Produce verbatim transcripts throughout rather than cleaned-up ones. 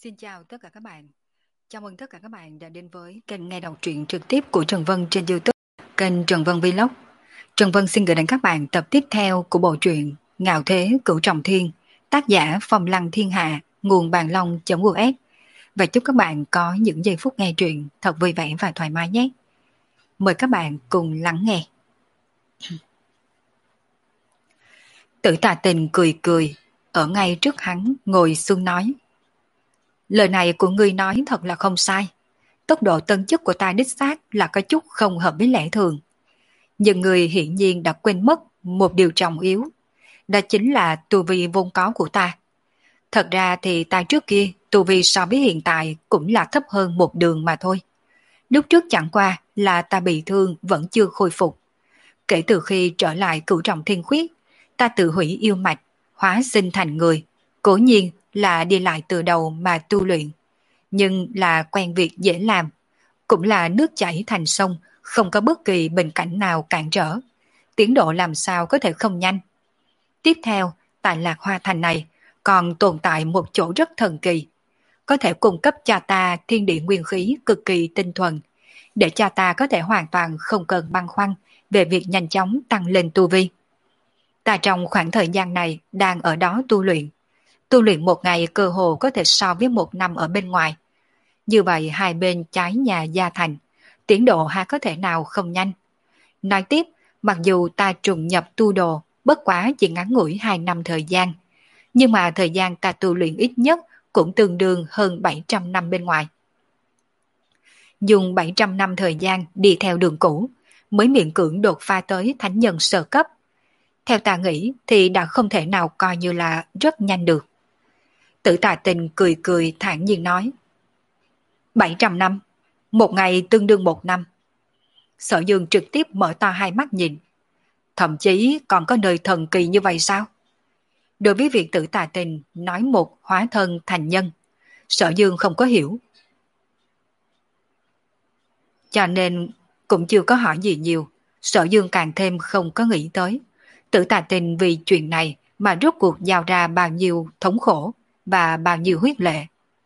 Xin chào tất cả các bạn. Chào mừng tất cả các bạn đã đến với kênh nghe đọc truyện trực tiếp của Trần Vân trên YouTube, kênh Trần Vân Vlog. Trần Vân xin gửi đến các bạn tập tiếp theo của bộ truyện Ngạo Thế Cửu Trọng Thiên, tác giả Phong Lăng Thiên Hạ, nguồn bàn long.us. Và chúc các bạn có những giây phút nghe truyện thật vui vẻ và thoải mái nhé. Mời các bạn cùng lắng nghe. Tử Tà Tình cười cười, ở ngay trước hắn ngồi xuống nói: lời này của ngươi nói thật là không sai. Tốc độ tân chức của ta đích xác là có chút không hợp với lẽ thường. Nhưng người hiển nhiên đã quên mất một điều trọng yếu. Đó chính là tu vi vốn có của ta. Thật ra thì ta trước kia tu vi so với hiện tại cũng là thấp hơn một đường mà thôi. Lúc trước chẳng qua là ta bị thương vẫn chưa khôi phục. Kể từ khi trở lại Cửu Trọng Thiên Khuyết, ta tự hủy yêu mạch, hóa sinh thành người. Cố nhiên là đi lại từ đầu mà tu luyện. Nhưng là quen việc dễ làm. Cũng là nước chảy thành sông, không có bất kỳ bình cảnh nào cản trở. Tiến độ làm sao có thể không nhanh. Tiếp theo, tại Lạc Hoa Thành này còn tồn tại một chỗ rất thần kỳ. Có thể cung cấp cho ta thiên địa nguyên khí cực kỳ tinh thuần, để cho ta có thể hoàn toàn không cần băn khoăn về việc nhanh chóng tăng lên tu vi. Ta trong khoảng thời gian này đang ở đó tu luyện. Tu luyện một ngày cơ hồ có thể so với một năm ở bên ngoài. Như vậy hai bên trái nhà gia thành, tiến độ há có thể nào không nhanh. Nói tiếp, mặc dù ta trùng nhập tu đồ bất quá chỉ ngắn ngủi hai năm thời gian, nhưng mà thời gian ta tu luyện ít nhất cũng tương đương hơn bảy trăm năm bên ngoài. Dùng bảy trăm năm thời gian đi theo đường cũ mới miễn cưỡng đột phá tới thánh nhân sơ cấp. Theo ta nghĩ thì đã không thể nào coi như là rất nhanh được. Tử Tà Tình cười cười thản nhiên nói: bảy trăm năm, một ngày tương đương một năm. Sở Dương trực tiếp mở to hai mắt nhìn. Thậm chí còn có nơi thần kỳ như vậy sao? Đối với việc Tử Tà Tình nói một hóa thân thành nhân, Sở Dương không có hiểu. Cho nên cũng chưa có hỏi gì nhiều. Sở Dương càng thêm không có nghĩ tới Tử Tà Tình vì chuyện này mà rốt cuộc giao ra bao nhiêu thống khổ và bao nhiêu huyết lệ.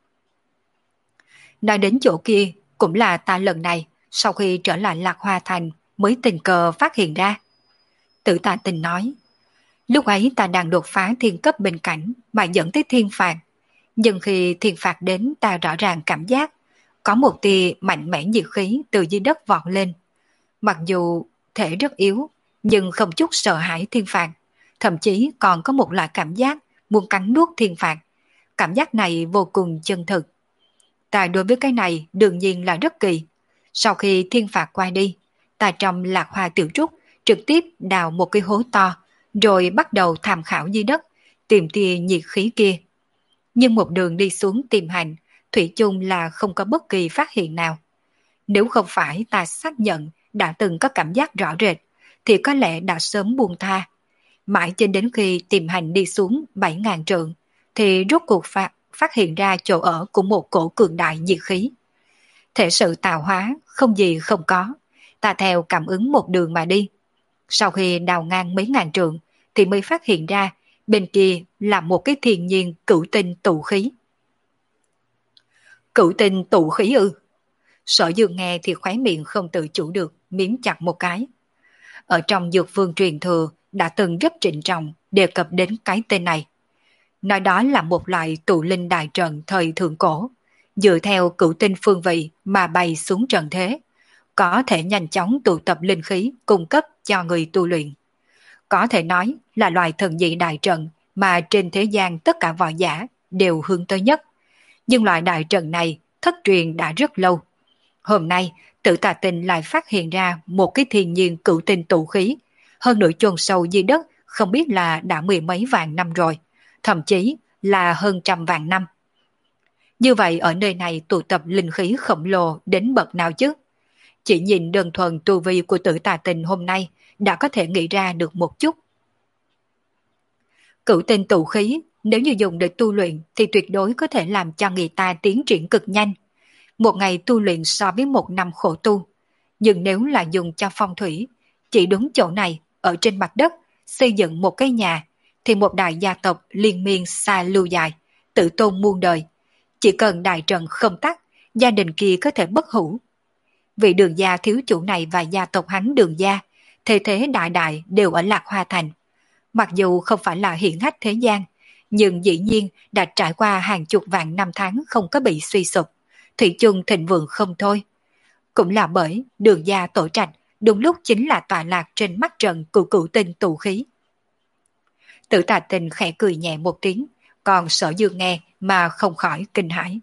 Nói đến chỗ kia, cũng là ta lần này sau khi trở lại Lạc Hoa Thành mới tình cờ phát hiện ra. Tử Tà Tình nói: lúc ấy ta đang đột phá thiên cấp bên cạnh mà dẫn tới thiên phạt. Nhưng khi thiên phạt đến, ta rõ ràng cảm giác có một tia mạnh mẽ nhiệt khí từ dưới đất vọt lên. Mặc dù thể rất yếu, nhưng không chút sợ hãi thiên phạt, thậm chí còn có một loại cảm giác muốn cắn nuốt thiên phạt. Cảm giác này vô cùng chân thực. Ta đối với cái này đương nhiên là rất kỳ. Sau khi thiên phạt qua đi, ta trong Lạc Hoa Tiểu Trúc trực tiếp đào một cái hố to, rồi bắt đầu tham khảo dưới đất, tìm tia nhiệt khí kia. Nhưng một đường đi xuống tìm hành, thủy chung là không có bất kỳ phát hiện nào. Nếu không phải ta xác nhận đã từng có cảm giác rõ rệt, thì có lẽ đã sớm buông tha. Mãi cho đến khi tìm hành đi xuống bảy ngàn trượng, thì rốt cuộc phát, phát hiện ra chỗ ở của một cổ cường đại nhiệt khí. Thể sự tạo hóa không gì không có, ta theo cảm ứng một đường mà đi. Sau khi đào ngang mấy ngàn trượng thì mới phát hiện ra bên kia là một cái thiên nhiên cửu tinh tụ khí. Cửu tinh tụ khí ư? Sở Dương nghe thì khóe miệng không tự chủ được miếm chặt một cái. Ở trong dược vương truyền thừa đã từng rất trịnh trọng đề cập đến cái tên này. Nói đó là một loại tụ linh đại trận thời thượng cổ, dựa theo cửu tinh phương vị mà bay xuống trận thế, có thể nhanh chóng tụ tập linh khí cung cấp cho người tu luyện. Có thể nói là loại thần dị đại trận mà trên thế gian tất cả võ giả đều hướng tới nhất. Nhưng loại đại trận này thất truyền đã rất lâu. Hôm nay, Tử Tà Tình lại phát hiện ra một cái thiên nhiên cửu tinh tụ khí, hơn nữa chôn sâu dưới đất không biết là đã mười mấy vạn năm rồi, thậm chí là hơn trăm vạn năm. Như vậy ở nơi này tụ tập linh khí khổng lồ đến bậc nào chứ? Chỉ nhìn đơn thuần tu vi của Tử Tà Tình hôm nay đã có thể nghĩ ra được một chút. Cửu tinh tụ khí nếu như dùng để tu luyện thì tuyệt đối có thể làm cho người ta tiến triển cực nhanh. Một ngày tu luyện so với một năm khổ tu. Nhưng nếu là dùng cho phong thủy, chỉ đúng chỗ này, ở trên mặt đất, xây dựng một cái nhà, thì một đại gia tộc liên miên xa lưu dài, tự tôn muôn đời. Chỉ cần đại trận không tắt, gia đình kia có thể bất hủ. Vị Đường gia thiếu chủ này và gia tộc hắn Đường gia, thế thế đại đại đều ở Lạc Hoa Thành. Mặc dù không phải là hiển hách thế gian, nhưng dĩ nhiên đã trải qua hàng chục vạn năm tháng không có bị suy sụp, thủy chung thịnh vượng không thôi. Cũng là bởi Đường gia tổ trạch đúng lúc chính là tọa lạc trên mắt trận của cửu tinh tụ khí. Tử Tà Tình khẽ cười nhẹ một tiếng, còn Sở Dương nghe mà không khỏi kinh hãi.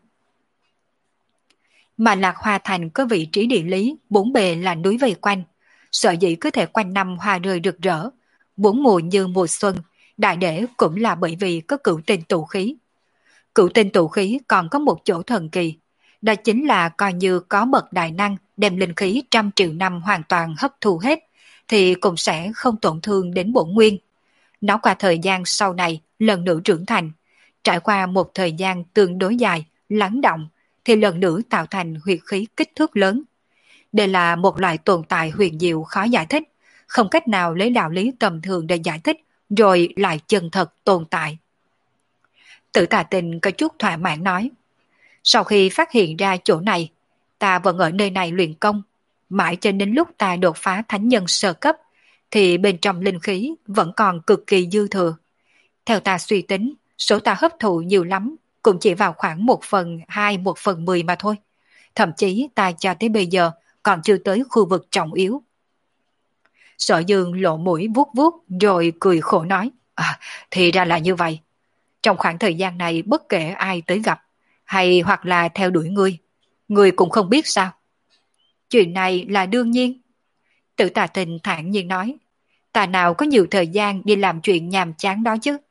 Mà Lạc Hoa Thành có vị trí địa lý, bốn bề là núi vây quanh, sở dĩ có thể quanh năm hoa rơi rực rỡ, bốn mùa như mùa xuân, đại để cũng là bởi vì có cửu tinh tụ khí. Cửu tinh tụ khí còn có một chỗ thần kỳ, đó chính là coi như có bậc đại năng đem linh khí trăm triệu năm hoàn toàn hấp thu hết, thì cũng sẽ không tổn thương đến bổn nguyên. Nó qua thời gian sau này lần nữa trưởng thành, trải qua một thời gian tương đối dài, lắng động, thì lần nữa tạo thành huyết khí kích thước lớn. Đây là một loại tồn tại huyền diệu khó giải thích, không cách nào lấy đạo lý tầm thường để giải thích, rồi lại chân thật tồn tại. Tử Tà Tình có chút thỏa mãn nói, sau khi phát hiện ra chỗ này, ta vẫn ở nơi này luyện công, mãi cho đến lúc ta đột phá thánh nhân sơ cấp, thì bên trong linh khí vẫn còn cực kỳ dư thừa. Theo ta suy tính, số ta hấp thụ nhiều lắm, cũng chỉ vào khoảng một phần hai, một phần mười mà thôi. Thậm chí ta cho tới bây giờ còn chưa tới khu vực trọng yếu. Sở Dương lộ mũi vuốt vuốt rồi cười khổ nói, à, thì ra là như vậy. Trong khoảng thời gian này bất kể ai tới gặp, hay hoặc là theo đuổi ngươi, ngươi cũng không biết sao. Chuyện này là đương nhiên. Tử Tà Tình thản nhiên nói, ta nào có nhiều thời gian đi làm chuyện nhàm chán đó chứ.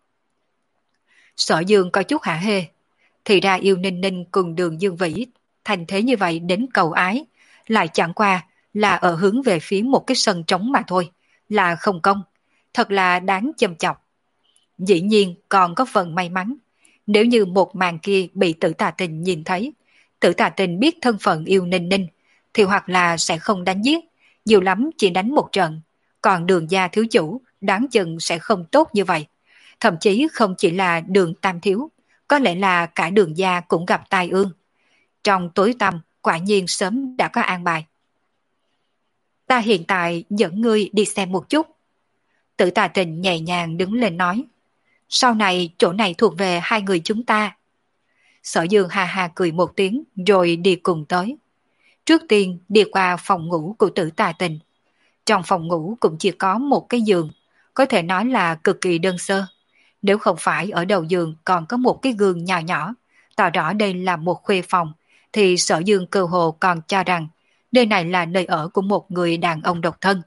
Sở Dương có chút hả hê, thì ra yêu Ninh Ninh cùng Đường Dương Vĩ thành thế như vậy đến cầu ái, lại chẳng qua là ở hướng về phía một cái sân trống mà thôi, là không công, thật là đáng châm chọc. Dĩ nhiên còn có phần may mắn, nếu như một màn kia bị Tử Tà Tình nhìn thấy, Tử Tà Tình biết thân phận yêu Ninh Ninh, thì hoặc là sẽ không đánh giết, nhiều lắm chỉ đánh một trận, còn Đường gia thiếu chủ đáng chừng sẽ không tốt như vậy. Thậm chí không chỉ là Đường tam thiếu, có lẽ là cả Đường gia cũng gặp tai ương. Trong tối tăm quả nhiên sớm đã có an bài. Ta hiện tại dẫn ngươi đi xem một chút. Tử Tà Tình nhẹ nhàng đứng lên nói, sau này chỗ này thuộc về hai người chúng ta. Sở Dương ha ha cười một tiếng rồi đi cùng tới. Trước tiên đi qua phòng ngủ của Tử Tà Tình. Trong phòng ngủ cũng chỉ có một cái giường, có thể nói là cực kỳ đơn sơ. Nếu không phải ở đầu giường còn có một cái gương nhỏ nhỏ, tỏ rõ đây là một khuê phòng, thì Sở Dương cơ hồ còn cho rằng nơi này là nơi ở của một người đàn ông độc thân.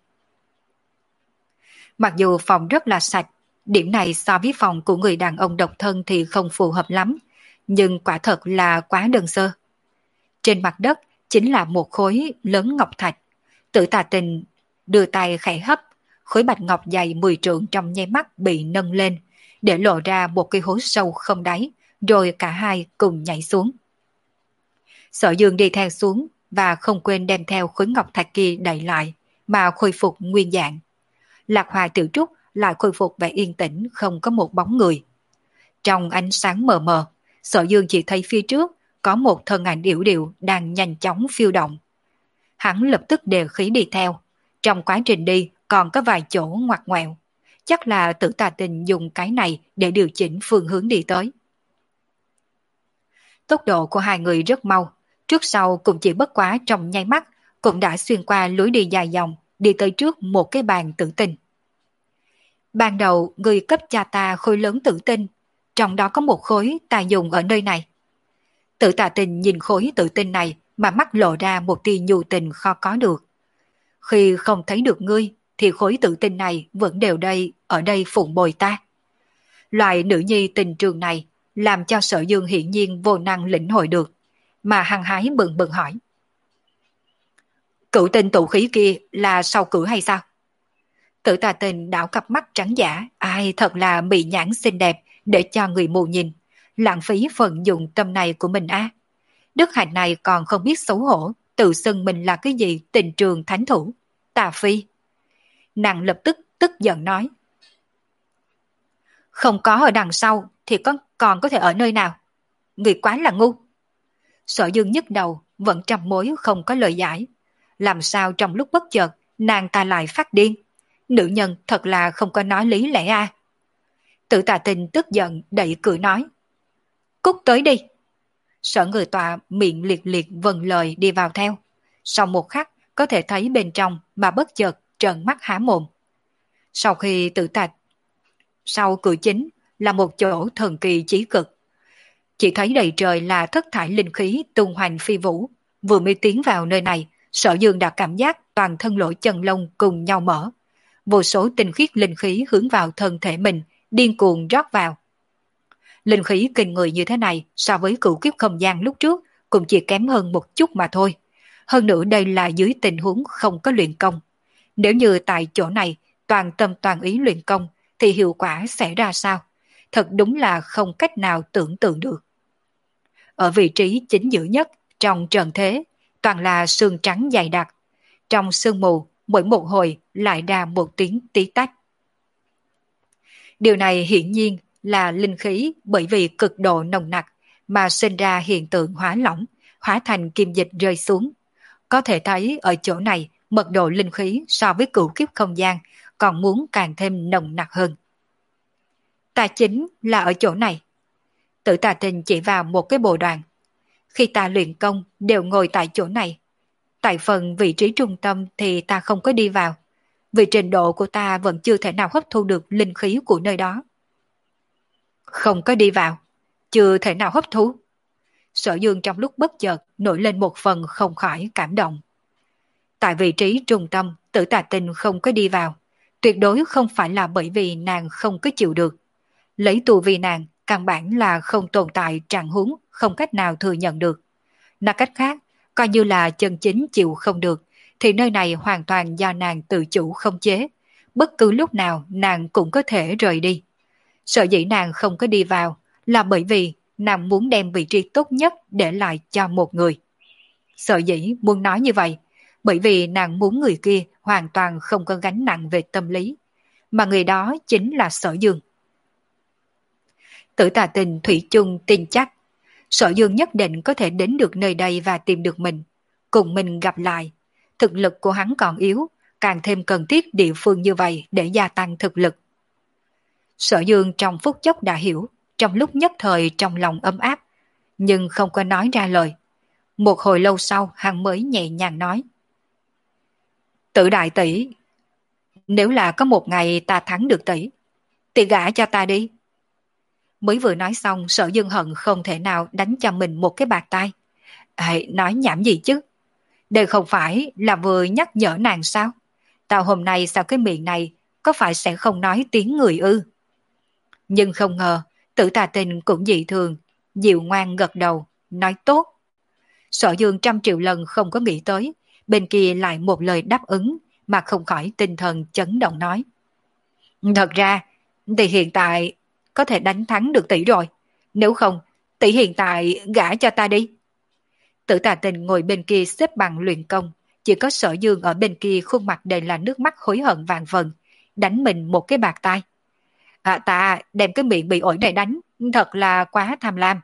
Mặc dù phòng rất là sạch, điểm này so với phòng của người đàn ông độc thân thì không phù hợp lắm, nhưng quả thật là quá đơn sơ. Trên mặt đất chính là một khối lớn ngọc thạch. Tử Tà Tình đưa tay khẽ hấp, khối bạch ngọc dày mười trượng trong nháy mắt bị nâng lên, để lộ ra một cái hố sâu không đáy, rồi cả hai cùng nhảy xuống. Sở Dương đi theo xuống và không quên đem theo khối ngọc thạch kia đậy lại, mà khôi phục nguyên dạng. Lạc Hoa Tiểu Trúc lại khôi phục vẻ yên tĩnh, không có một bóng người. Trong ánh sáng mờ mờ, Sở Dương chỉ thấy phía trước có một thân ảnh yểu điệu đang nhanh chóng phiêu động. Hắn lập tức đề khí đi theo. Trong quá trình đi còn có vài chỗ ngoặt ngoẹo. Chắc là Tử Tà Tình dùng cái này để điều chỉnh phương hướng đi tới. Tốc độ của hai người rất mau, trước sau cũng chỉ bất quá trong nháy mắt, cũng đã xuyên qua lối đi dài dòng, đi tới trước một cái bàn tử tinh. Ban đầu người cấp cha ta khối lớn tử tinh, trong đó có một khối ta dùng ở nơi này. Tử Tà Tình nhìn khối tử tinh này mà mắt lộ ra một tia nhu tình khó có được. Khi không thấy được ngươi, thì khối tử tinh này vẫn đều đây, ở đây phụng bồi ta. Loại nữ nhi tình trường này làm cho Sở Dương hiển nhiên vô năng lĩnh hội được, mà hăng hái bừng bừng hỏi. Cửu tinh tụ khí kia là sau cử hay sao? Tử Tà Tình đảo cặp mắt trắng giả, ai thật là bị nhãn xinh đẹp để cho người mù nhìn, lãng phí phần dụng tâm này của mình a. À. Đức hạnh này còn không biết xấu hổ, tự xưng mình là cái gì tình trường thánh thủ, tà phi. Nàng lập tức tức giận nói. Không có ở đằng sau thì có, còn có thể ở nơi nào? người quá là ngu. Sở Dương nhức đầu, vẫn trăm mối không có lời giải. Làm sao trong lúc bất chợt, nàng ta lại phát điên. Nữ nhân thật là không có nói lý lẽ a. Tử Tà Tinh tức giận đẩy cửa nói. Cút tới đi. Sở Người Tọa miệng liệt liệt vâng lời đi vào theo. Sau một khắc có thể thấy bên trong mà bất chợt trợn mắt há mồm. Sau khi Tử Tà Sau cửa chính là một chỗ thần kỳ chí cực. Chỉ thấy đầy trời là thất thải linh khí tung hoành phi vũ. Vừa mới tiến vào nơi này, Sở Dương đã cảm giác toàn thân lỗ chân lông cùng nhau mở. Vô số tinh khiết linh khí hướng vào thân thể mình, điên cuồng rót vào. Linh khí kinh người như thế này so với cửu kiếp không gian lúc trước cũng chỉ kém hơn một chút mà thôi. Hơn nữa đây là dưới tình huống không có luyện công. Nếu như tại chỗ này toàn tâm toàn ý luyện công thì hiệu quả sẽ ra sao? Thật đúng là không cách nào tưởng tượng được. Ở vị trí chính giữa nhất trong trần thế toàn là sương trắng dày đặc. Trong sương mù mỗi một hồi lại ra một tiếng tí tách. Điều này hiển nhiên là linh khí bởi vì cực độ nồng nặc mà sinh ra hiện tượng hóa lỏng, hóa thành kim dịch rơi xuống. Có thể thấy ở chỗ này mật độ linh khí so với cửu kiếp không gian còn muốn càng thêm nồng nặc hơn. Ta chính là ở chỗ này. Tử Tà Tinh chỉ vào một cái bồ đoàn. Khi ta luyện công đều ngồi tại chỗ này. Tại phần vị trí trung tâm thì ta không có đi vào. Vì trình độ của ta vẫn chưa thể nào hấp thu được linh khí của nơi đó. Không có đi vào, chưa thể nào hấp thu. Sở Dương trong lúc bất chợt nổi lên một phần không khỏi cảm động. Tại vị trí trung tâm, Tử Tà Tinh không có đi vào. Tuyệt đối không phải là bởi vì nàng không có chịu được. Lấy tu vi nàng, căn bản là không tồn tại trạng huống không cách nào thừa nhận được. Nói cách khác, coi như là chân chính chịu không được, thì nơi này hoàn toàn do nàng tự chủ không chế. Bất cứ lúc nào nàng cũng có thể rời đi. Sở dĩ nàng không có đi vào là bởi vì nàng muốn đem vị trí tốt nhất để lại cho một người. Sở dĩ muốn nói như vậy, bởi vì nàng muốn người kia hoàn toàn không có gánh nặng về tâm lý, mà người đó chính là Sở Dương. Tử Tà Tinh thủy chung tin chắc, Sở Dương nhất định có thể đến được nơi đây và tìm được mình, cùng mình gặp lại. Thực lực của hắn còn yếu, càng thêm cần thiết địa phương như vậy để gia tăng thực lực. Sở Dương trong phút chốc đã hiểu, trong lúc nhất thời trong lòng ấm áp, nhưng không có nói ra lời. Một hồi lâu sau hắn mới nhẹ nhàng nói. Tử đại tỷ, nếu là có một ngày ta thắng được tỷ, thì gả cho ta đi. Mới vừa nói xong Sở Dương hận không thể nào đánh cho mình một cái bạt tay. Ê, nói nhảm gì chứ? Đây không phải là vừa nhắc nhở nàng sao? Tao hôm nay sao cái miệng này có phải sẽ không nói tiếng người ư? Nhưng không ngờ Tử Tà Tinh cũng dị thường, dịu ngoan gật đầu, nói tốt. Sở Dương trăm triệu lần không có nghĩ tới, bên kia lại một lời đáp ứng mà không khỏi tinh thần chấn động nói. Thật ra thì hiện tại có thể đánh thắng được tỷ rồi, nếu không tỷ hiện tại gả cho ta đi. Tử Tà Tinh ngồi bên kia xếp bằng luyện công, chỉ có Sở Dương ở bên kia khuôn mặt đầy là nước mắt hối hận vạn phần, đánh mình một cái bạt tay. À, ta đem cái miệng bị ổi này đánh, thật là quá tham lam.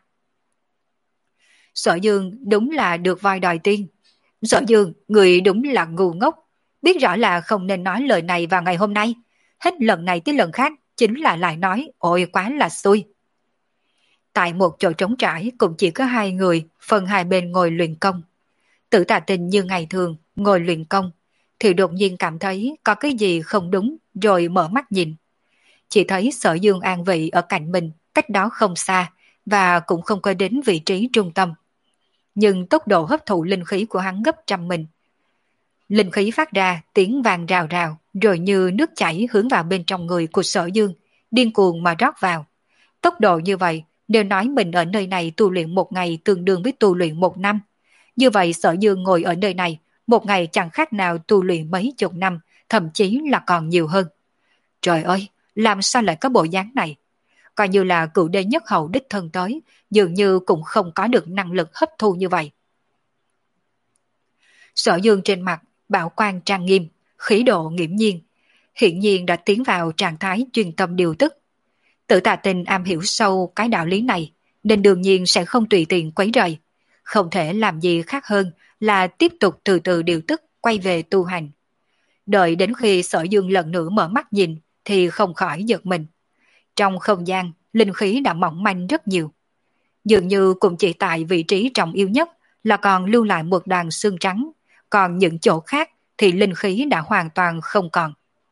Sở Dương đúng là được voi đòi tiên. Sở Dương, người đúng là ngu ngốc, biết rõ là không nên nói lời này vào ngày hôm nay. Hết lần này tới lần khác, chính là lại nói, ôi quá là xui. Tại một chỗ trống trải cũng chỉ có hai người, phần hai bên ngồi luyện công. Tử Tà Tinh như ngày thường, ngồi luyện công, thì đột nhiên cảm thấy có cái gì không đúng, rồi mở mắt nhìn. Chỉ thấy Sở Dương an vị ở cạnh mình, cách đó không xa, và cũng không có đến vị trí trung tâm. Nhưng tốc độ hấp thụ linh khí của hắn gấp trăm mình. Linh khí phát ra tiếng vàng rào rào, rồi như nước chảy hướng vào bên trong người của Sở Dương, điên cuồng mà rót vào. Tốc độ như vậy, nếu nói mình ở nơi này tu luyện một ngày tương đương với tu luyện một năm. Như vậy Sở Dương ngồi ở nơi này, một ngày chẳng khác nào tu luyện mấy chục năm, thậm chí là còn nhiều hơn. Trời ơi, làm sao lại có bộ dáng này? Coi như là cựu đế nhất hậu đích thân tới, dường như cũng không có được năng lực hấp thu như vậy. Sở Dương trên mặt, bảo quan trang nghiêm, khí độ nghiễm nhiên, hiện nhiên đã tiến vào trạng thái chuyên tâm điều tức. Tử Tà Tinh am hiểu sâu cái đạo lý này, nên đương nhiên sẽ không tùy tiện quấy rầy, không thể làm gì khác hơn là tiếp tục từ từ điều tức quay về tu hành. Đợi đến khi Sở Dương lần nữa mở mắt nhìn thì không khỏi giật mình. Trong không gian, linh khí đã mỏng manh rất nhiều. Dường như cũng chỉ tại vị trí trọng yếu nhất là còn lưu lại một đoàn xương trắng, còn những chỗ khác thì linh khí đã hoàn toàn không còn.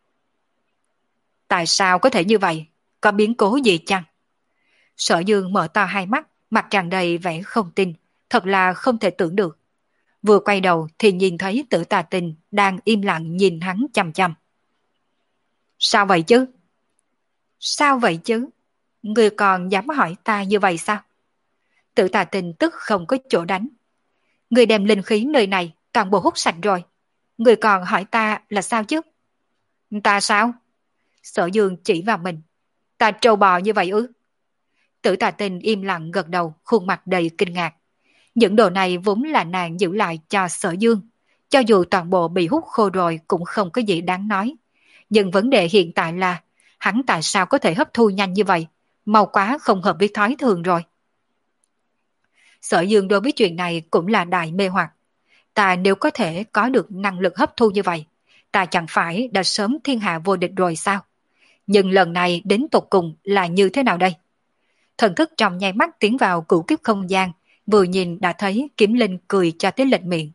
Tại sao có thể như vậy? Có biến cố gì chăng? Sở Dương mở to hai mắt, mặt tràn đầy vẻ không tin, thật là không thể tưởng được. Vừa quay đầu thì nhìn thấy Tử Tà Tình đang im lặng nhìn hắn chằm chằm. Sao vậy chứ? Sao vậy chứ? Người còn dám hỏi ta như vậy sao? Tử Tà Tình tức không có chỗ đánh. Người đem linh khí nơi này toàn bộ hút sạch rồi. Người còn hỏi ta là sao chứ? Ta sao? Sở Dương chỉ vào mình. Ta trâu bò như vậy ư? Tử Tà Tình im lặng gật đầu, khuôn mặt đầy kinh ngạc. Những đồ này vốn là nàng giữ lại cho Sở Dương. Cho dù toàn bộ bị hút khô rồi cũng không có gì đáng nói. Nhưng vấn đề hiện tại là hắn tại sao có thể hấp thu nhanh như vậy? Mau quá không hợp với thói thường rồi. Sở Dương đối với chuyện này cũng là đại mê hoặc. Ta nếu có thể có được năng lực hấp thu như vậy, ta chẳng phải đã sớm thiên hạ vô địch rồi sao? Nhưng lần này đến tột cùng là như thế nào đây? Thần thức trong nháy mắt tiến vào cửu kiếp không gian, vừa nhìn đã thấy Kiếm Linh cười cho tới lệch miệng.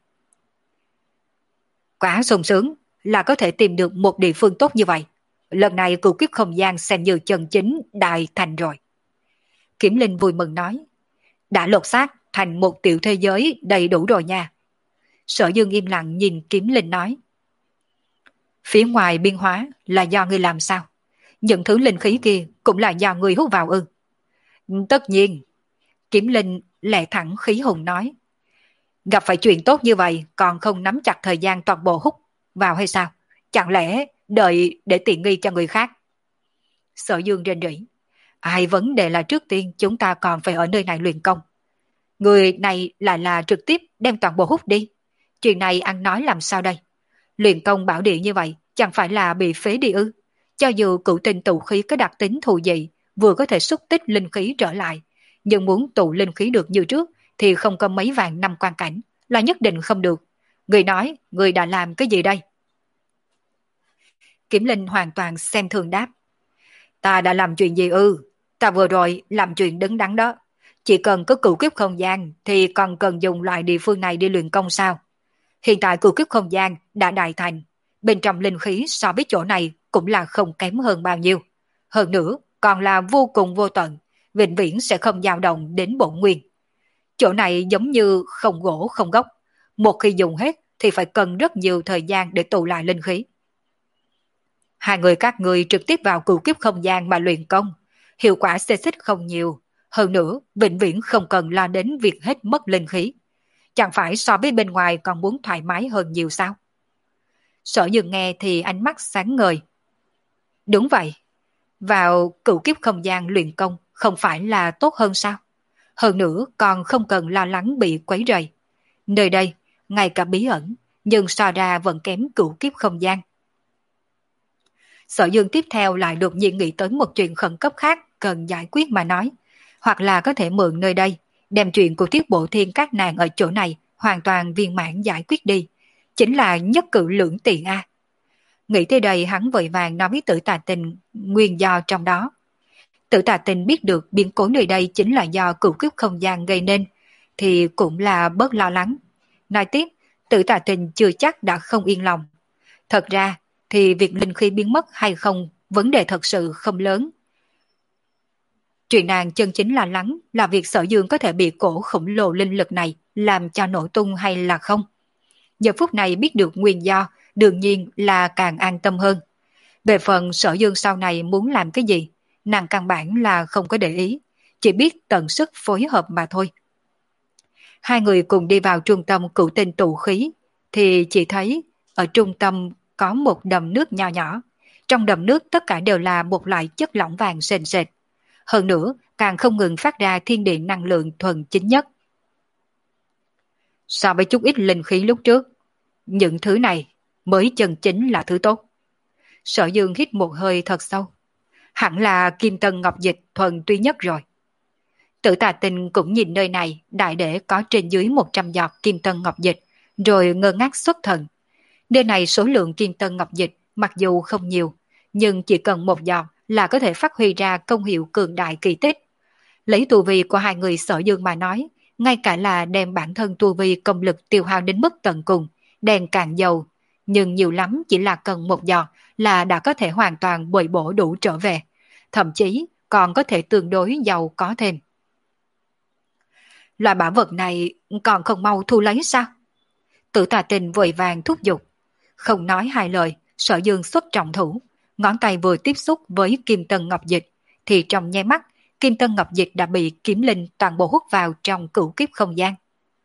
Quá sung sướng là có thể tìm được một địa phương tốt như vậy. Lần này cửu kiếp không gian xem như chân chính đại thành rồi. Kiếm Linh vui mừng nói. Đã lột xác thành một tiểu thế giới đầy đủ rồi nha. Sở Dương im lặng nhìn Kiếm Linh nói. Phía ngoài biên hóa là do ngươi làm sao? Những thứ linh khí kia cũng là do ngươi hút vào ư? Tất nhiên. Kiếm Linh lẹ thẳng khí hùng nói. Gặp phải chuyện tốt như vậy còn không nắm chặt thời gian toàn bộ hút vào hay sao? Chẳng lẽ đợi để tiện nghi cho người khác? Sở Dương rên rỉ. Ai vấn đề là trước tiên chúng ta còn phải ở nơi này luyện công. Người này lại là trực tiếp đem toàn bộ hút đi. Chuyện này ăn nói làm sao đây? Luyện công bảo địa như vậy chẳng phải là bị phế đi ư? Cho dù cửu tinh tụ khí có đặc tính thù dị, vừa có thể xúc tích linh khí trở lại, nhưng muốn tụ linh khí được như trước thì không có mấy vàng năm quan cảnh, là nhất định không được. Người nói, người đã làm cái gì đây? Kiếm Linh hoàn toàn xem thường đáp. Ta đã làm chuyện gì ư? Ta vừa rồi làm chuyện đứng đắn đó. Chỉ cần có cửu kiếp không gian thì còn cần dùng loại địa phương này đi luyện công sao? Hiện tại cửu kiếp không gian đã đại thành, bên trong linh khí so với chỗ này cũng là không kém hơn bao nhiêu. Hơn nữa còn là vô cùng vô tận, vĩnh viễn sẽ không dao động đến bổn nguyên. Chỗ này giống như không gỗ không gốc, một khi dùng hết thì phải cần rất nhiều thời gian để tụ lại linh khí. Hai người các người trực tiếp vào cửu kiếp không gian mà luyện công, hiệu quả xê xích không nhiều, hơn nữa vĩnh viễn không cần lo đến việc hết mất linh khí. Chẳng phải so với bên ngoài còn muốn thoải mái hơn nhiều sao? Sở Dương nghe thì ánh mắt sáng ngời. Đúng vậy, vào cửu kiếp không gian luyện công không phải là tốt hơn sao? Hơn nữa còn không cần lo lắng bị quấy rầy. Nơi đây, ngay cả bí ẩn, nhưng so ra vẫn kém cửu kiếp không gian. Sở Dương tiếp theo lại đột nhiên nghĩ tới một chuyện khẩn cấp khác cần giải quyết mà nói. Hoặc là có thể mượn nơi đây, đem chuyện của Tiết Bộ Thiên các nàng ở chỗ này hoàn toàn viên mãn giải quyết đi. Chính là nhất cử lưỡng tiện a. Nghĩ tới đây hắn vội vàng nói với Tử Tà Tình nguyên do trong đó. Tử Tà Tình biết được biến cố nơi đây chính là do cửu kiếp không gian gây nên, thì cũng là bớt lo lắng. Nói tiếp, Tử Tà Tình chưa chắc đã không yên lòng. Thật ra thì việc linh khí biến mất hay không, vấn đề thật sự không lớn. Chuyện nàng chân chính lo lắng là việc Sở Dương có thể bị cổ khổng lồ linh lực này làm cho nổ tung hay là không. Giờ phút này biết được nguyên do, đương nhiên là càng an tâm hơn. Về phần Sở Dương sau này muốn làm cái gì, nàng căn bản là không có để ý, chỉ biết tận sức phối hợp mà thôi. Hai người cùng đi vào trung tâm cửu tinh tụ khí, thì chỉ thấy ở trung tâm có một đầm nước nho nhỏ. Trong đầm nước tất cả đều là một loại chất lỏng vàng sền sệt. Hơn nữa, càng không ngừng phát ra thiên địa năng lượng thuần chính nhất. So với chút ít linh khí lúc trước, những thứ này mới chân chính là thứ tốt. Sở Dương hít một hơi thật sâu. Hẳn là Kim Tân Ngọc Dịch thuần tuy nhất rồi. Tử Tà Tinh cũng nhìn nơi này đại để có trên dưới một trăm giọt kim tân ngọc dịch, rồi ngơ ngác xuất thần. Nơi này số lượng kim tân ngọc dịch mặc dù không nhiều, nhưng chỉ cần một giọt là có thể phát huy ra công hiệu cường đại kỳ tích. Lấy tu vi của hai người Sở Dương mà nói, ngay cả là đem bản thân tu vi công lực tiêu hao đến mức tận cùng, đèn càng dầu, nhưng nhiều lắm chỉ là cần một giọt là đã có thể hoàn toàn bồi bổ đủ trở về, thậm chí còn có thể tương đối giàu có thêm. Loại bảo vật này còn không mau thu lấy sao? Tử Tà Tinh vội vàng thúc giục. Không nói hai lời, Sở Dương xuất trọng thủ, ngón tay vừa tiếp xúc với kim tân ngọc dịch, thì trong nháy mắt, kim tân ngọc dịch đã bị kiếm linh toàn bộ hút vào trong cửu kiếp không gian.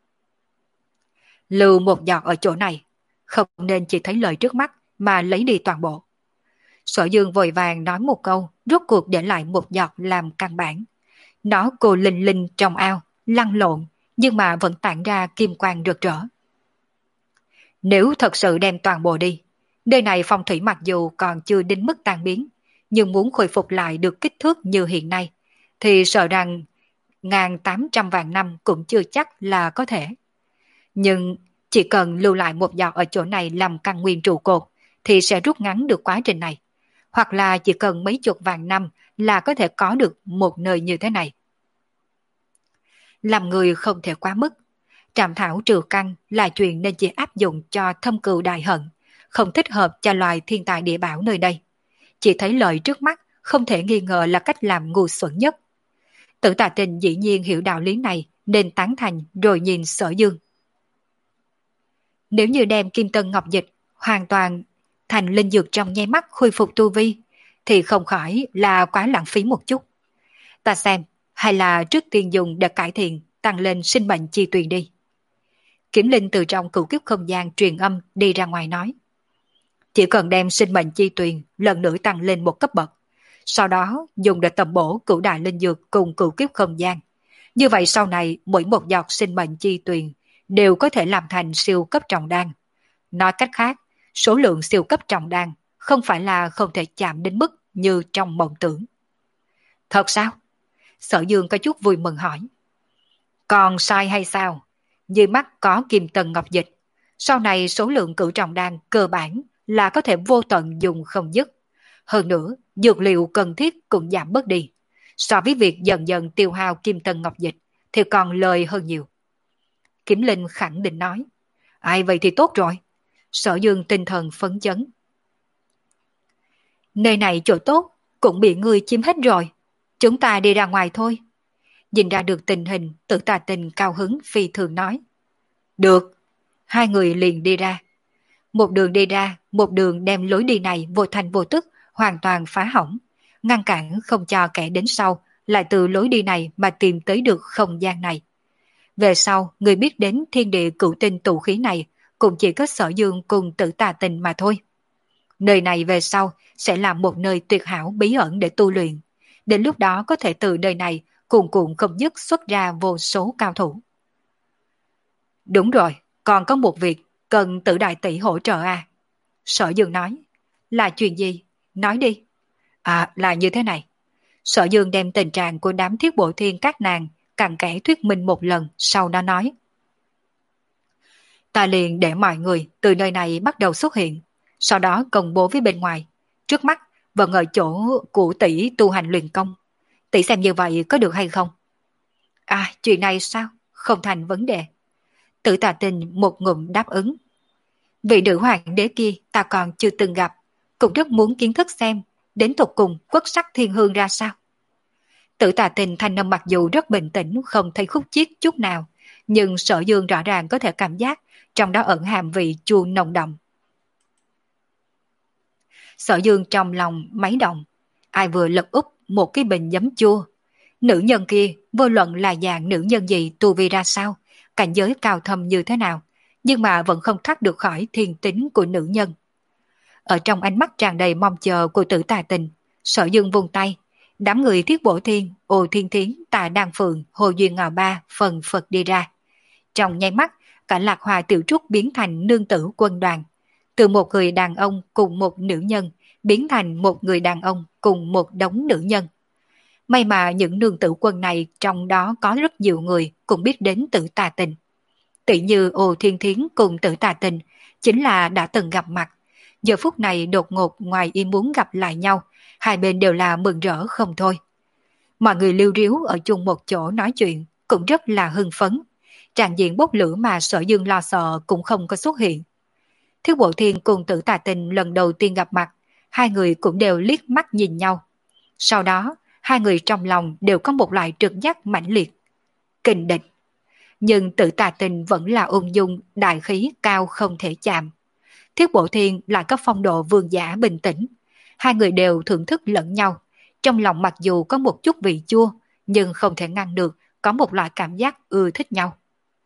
Lưu một giọt ở chỗ này, không nên chỉ thấy lời trước mắt mà lấy đi toàn bộ. Sở Dương vội vàng nói một câu, rốt cuộc để lại một giọt làm căn bản. Nó cô linh linh trong ao, lăn lộn, nhưng mà vẫn tản ra kim quang rực rỡ. Nếu thật sự đem toàn bộ đi, nơi này phong thủy mặc dù còn chưa đến mức tan biến, nhưng muốn khôi phục lại được kích thước như hiện nay, thì sợ rằng ngàn tám trăm vạn năm cũng chưa chắc là có thể. Nhưng chỉ cần lưu lại một giọt ở chỗ này làm căn nguyên trụ cột, thì sẽ rút ngắn được quá trình này. Hoặc là chỉ cần mấy chục vạn năm là có thể có được một nơi như thế này. Làm người không thể quá mức. Trảm thảo trừ căn là chuyện nên chỉ áp dụng cho thâm cừu đại hận, không thích hợp cho loài thiên tài địa bảo nơi đây. Chỉ thấy lợi trước mắt không thể nghi ngờ là cách làm ngu xuẩn nhất. Tử Tà Tinh dĩ nhiên hiểu đạo lý này nên tán thành rồi nhìn Sở Dương. Nếu như đem kim tân ngọc dịch hoàn toàn thành linh dược trong nháy mắt khôi phục tu vi, thì không khỏi là quá lãng phí một chút. Ta xem, hay là trước tiên dùng để cải thiện, tăng lên sinh mệnh chi tuyền đi. Kiếm linh từ trong cửu kiếp không gian truyền âm đi ra ngoài nói. Chỉ cần đem sinh mệnh chi tuyền lần nữa tăng lên một cấp bậc, sau đó dùng để tầm bổ cửu đại linh dược cùng cửu kiếp không gian. Như vậy sau này mỗi một giọt sinh mệnh chi tuyền đều có thể làm thành siêu cấp trọng đan. Nói cách khác, số lượng siêu cấp trọng đan không phải là không thể chạm đến mức như trong mộng tưởng. Thật sao? Sở Dương có chút vui mừng hỏi. Còn sai hay sao? Như mắt có kim tần ngọc dịch, sau này số lượng cửu trọng đan cơ bản là có thể vô tận dùng không dứt. Hơn nữa, dược liệu cần thiết cũng giảm bớt đi. So với việc dần dần tiêu hao kim tần ngọc dịch thì còn lời hơn nhiều. Kiếm Linh khẳng định nói. Ai vậy thì tốt rồi. Sở Dương tinh thần phấn chấn. Nơi này chỗ tốt cũng bị ngươi chiếm hết rồi. Chúng ta đi ra ngoài thôi. Nhìn ra được tình hình, Tử Tà Tinh cao hứng phi thường nói. Được. Hai người liền đi ra. Một đường đi ra, một đường đem lối đi này vô thành vô tức hoàn toàn phá hỏng, ngăn cản không cho kẻ đến sau lại từ lối đi này mà tìm tới được không gian này. Về sau, người biết đến thiên địa cửu tinh tụ khí này cũng chỉ có Sở Dương cùng Tử Tà Tinh mà thôi. Nơi này về sau sẽ là một nơi tuyệt hảo bí ẩn để tu luyện. Đến lúc đó có thể từ nơi này cuồn cuộn không dứt xuất ra vô số cao thủ. Đúng rồi, còn có một việc cần Tử đại tỷ hỗ trợ à? Sở Dương nói. Là chuyện gì? Nói đi. À, là như thế này. Sở Dương đem tình trạng của đám thiết bộ thiên các nàng cặn kẽ thuyết minh một lần, sau đó nói. Ta liền để mọi người từ nơi này bắt đầu xuất hiện, sau đó công bố với bên ngoài. Trước mắt vẫn ở chỗ của tỷ tu hành luyện công. Tỷ xem như vậy có được hay không? À, chuyện này sao? Không thành vấn đề. Tử Tà Tinh một ngụm đáp ứng. Vị nữ hoàng đế kia ta còn chưa từng gặp, cũng rất muốn kiến thức xem đến tục cùng quốc sắc thiên hương ra sao. Tử Tà Tinh thanh âm mặc dù rất bình tĩnh, không thấy khúc chiết chút nào, nhưng Sở Dương rõ ràng có thể cảm giác trong đó ẩn hàm vị chua nồng đậm. Sở Dương trong lòng máy động, ai vừa lật úp một cái bình giấm chua. Nữ nhân kia vô luận là dạng nữ nhân gì tu vi ra sao, cảnh giới cao thâm như thế nào, nhưng mà vẫn không thoát được khỏi thiên tính của nữ nhân. Ở trong ánh mắt tràn đầy mong chờ của Tử Tà Tinh, Sở Dương vung tay, đám người Thiết Bổ Thiên, Ô Thiên Thiến, Tà Đan Phượng, Hồ Duyên Ngạo Ba phần phật đi ra. Trong nháy mắt, cả Lạc Hòa Tiểu Trúc biến thành nương tử quân đoàn, từ một người đàn ông cùng một nữ nhân biến thành một người đàn ông cùng một đống nữ nhân. May mà những nương tử quân này trong đó có rất nhiều người cũng biết đến Tử Tà Tình. Tỷ như Ô Thiên Thiến cùng Tử Tà Tình chính là đã từng gặp mặt. Giờ phút này đột ngột ngoài ý muốn gặp lại nhau, hai bên đều là mừng rỡ không thôi. Mọi người lưu ríu ở chung một chỗ nói chuyện cũng rất là hưng phấn. Tràn diện bốc lửa mà Sở Dương lo sợ cũng không có xuất hiện. Thiếu Bộ Thiên cùng Tử Tà Tình lần đầu tiên gặp mặt, hai người cũng đều liếc mắt nhìn nhau. Sau đó, hai người trong lòng đều có một loại trực giác mãnh liệt. Kình địch. Nhưng Tử Tà Tình vẫn là ung dung, đại khí cao không thể chạm. Thiếu Bộ Thiên lại có phong độ vương giả bình tĩnh. Hai người đều thưởng thức lẫn nhau. Trong lòng mặc dù có một chút vị chua, nhưng không thể ngăn được, có một loại cảm giác ưa thích nhau.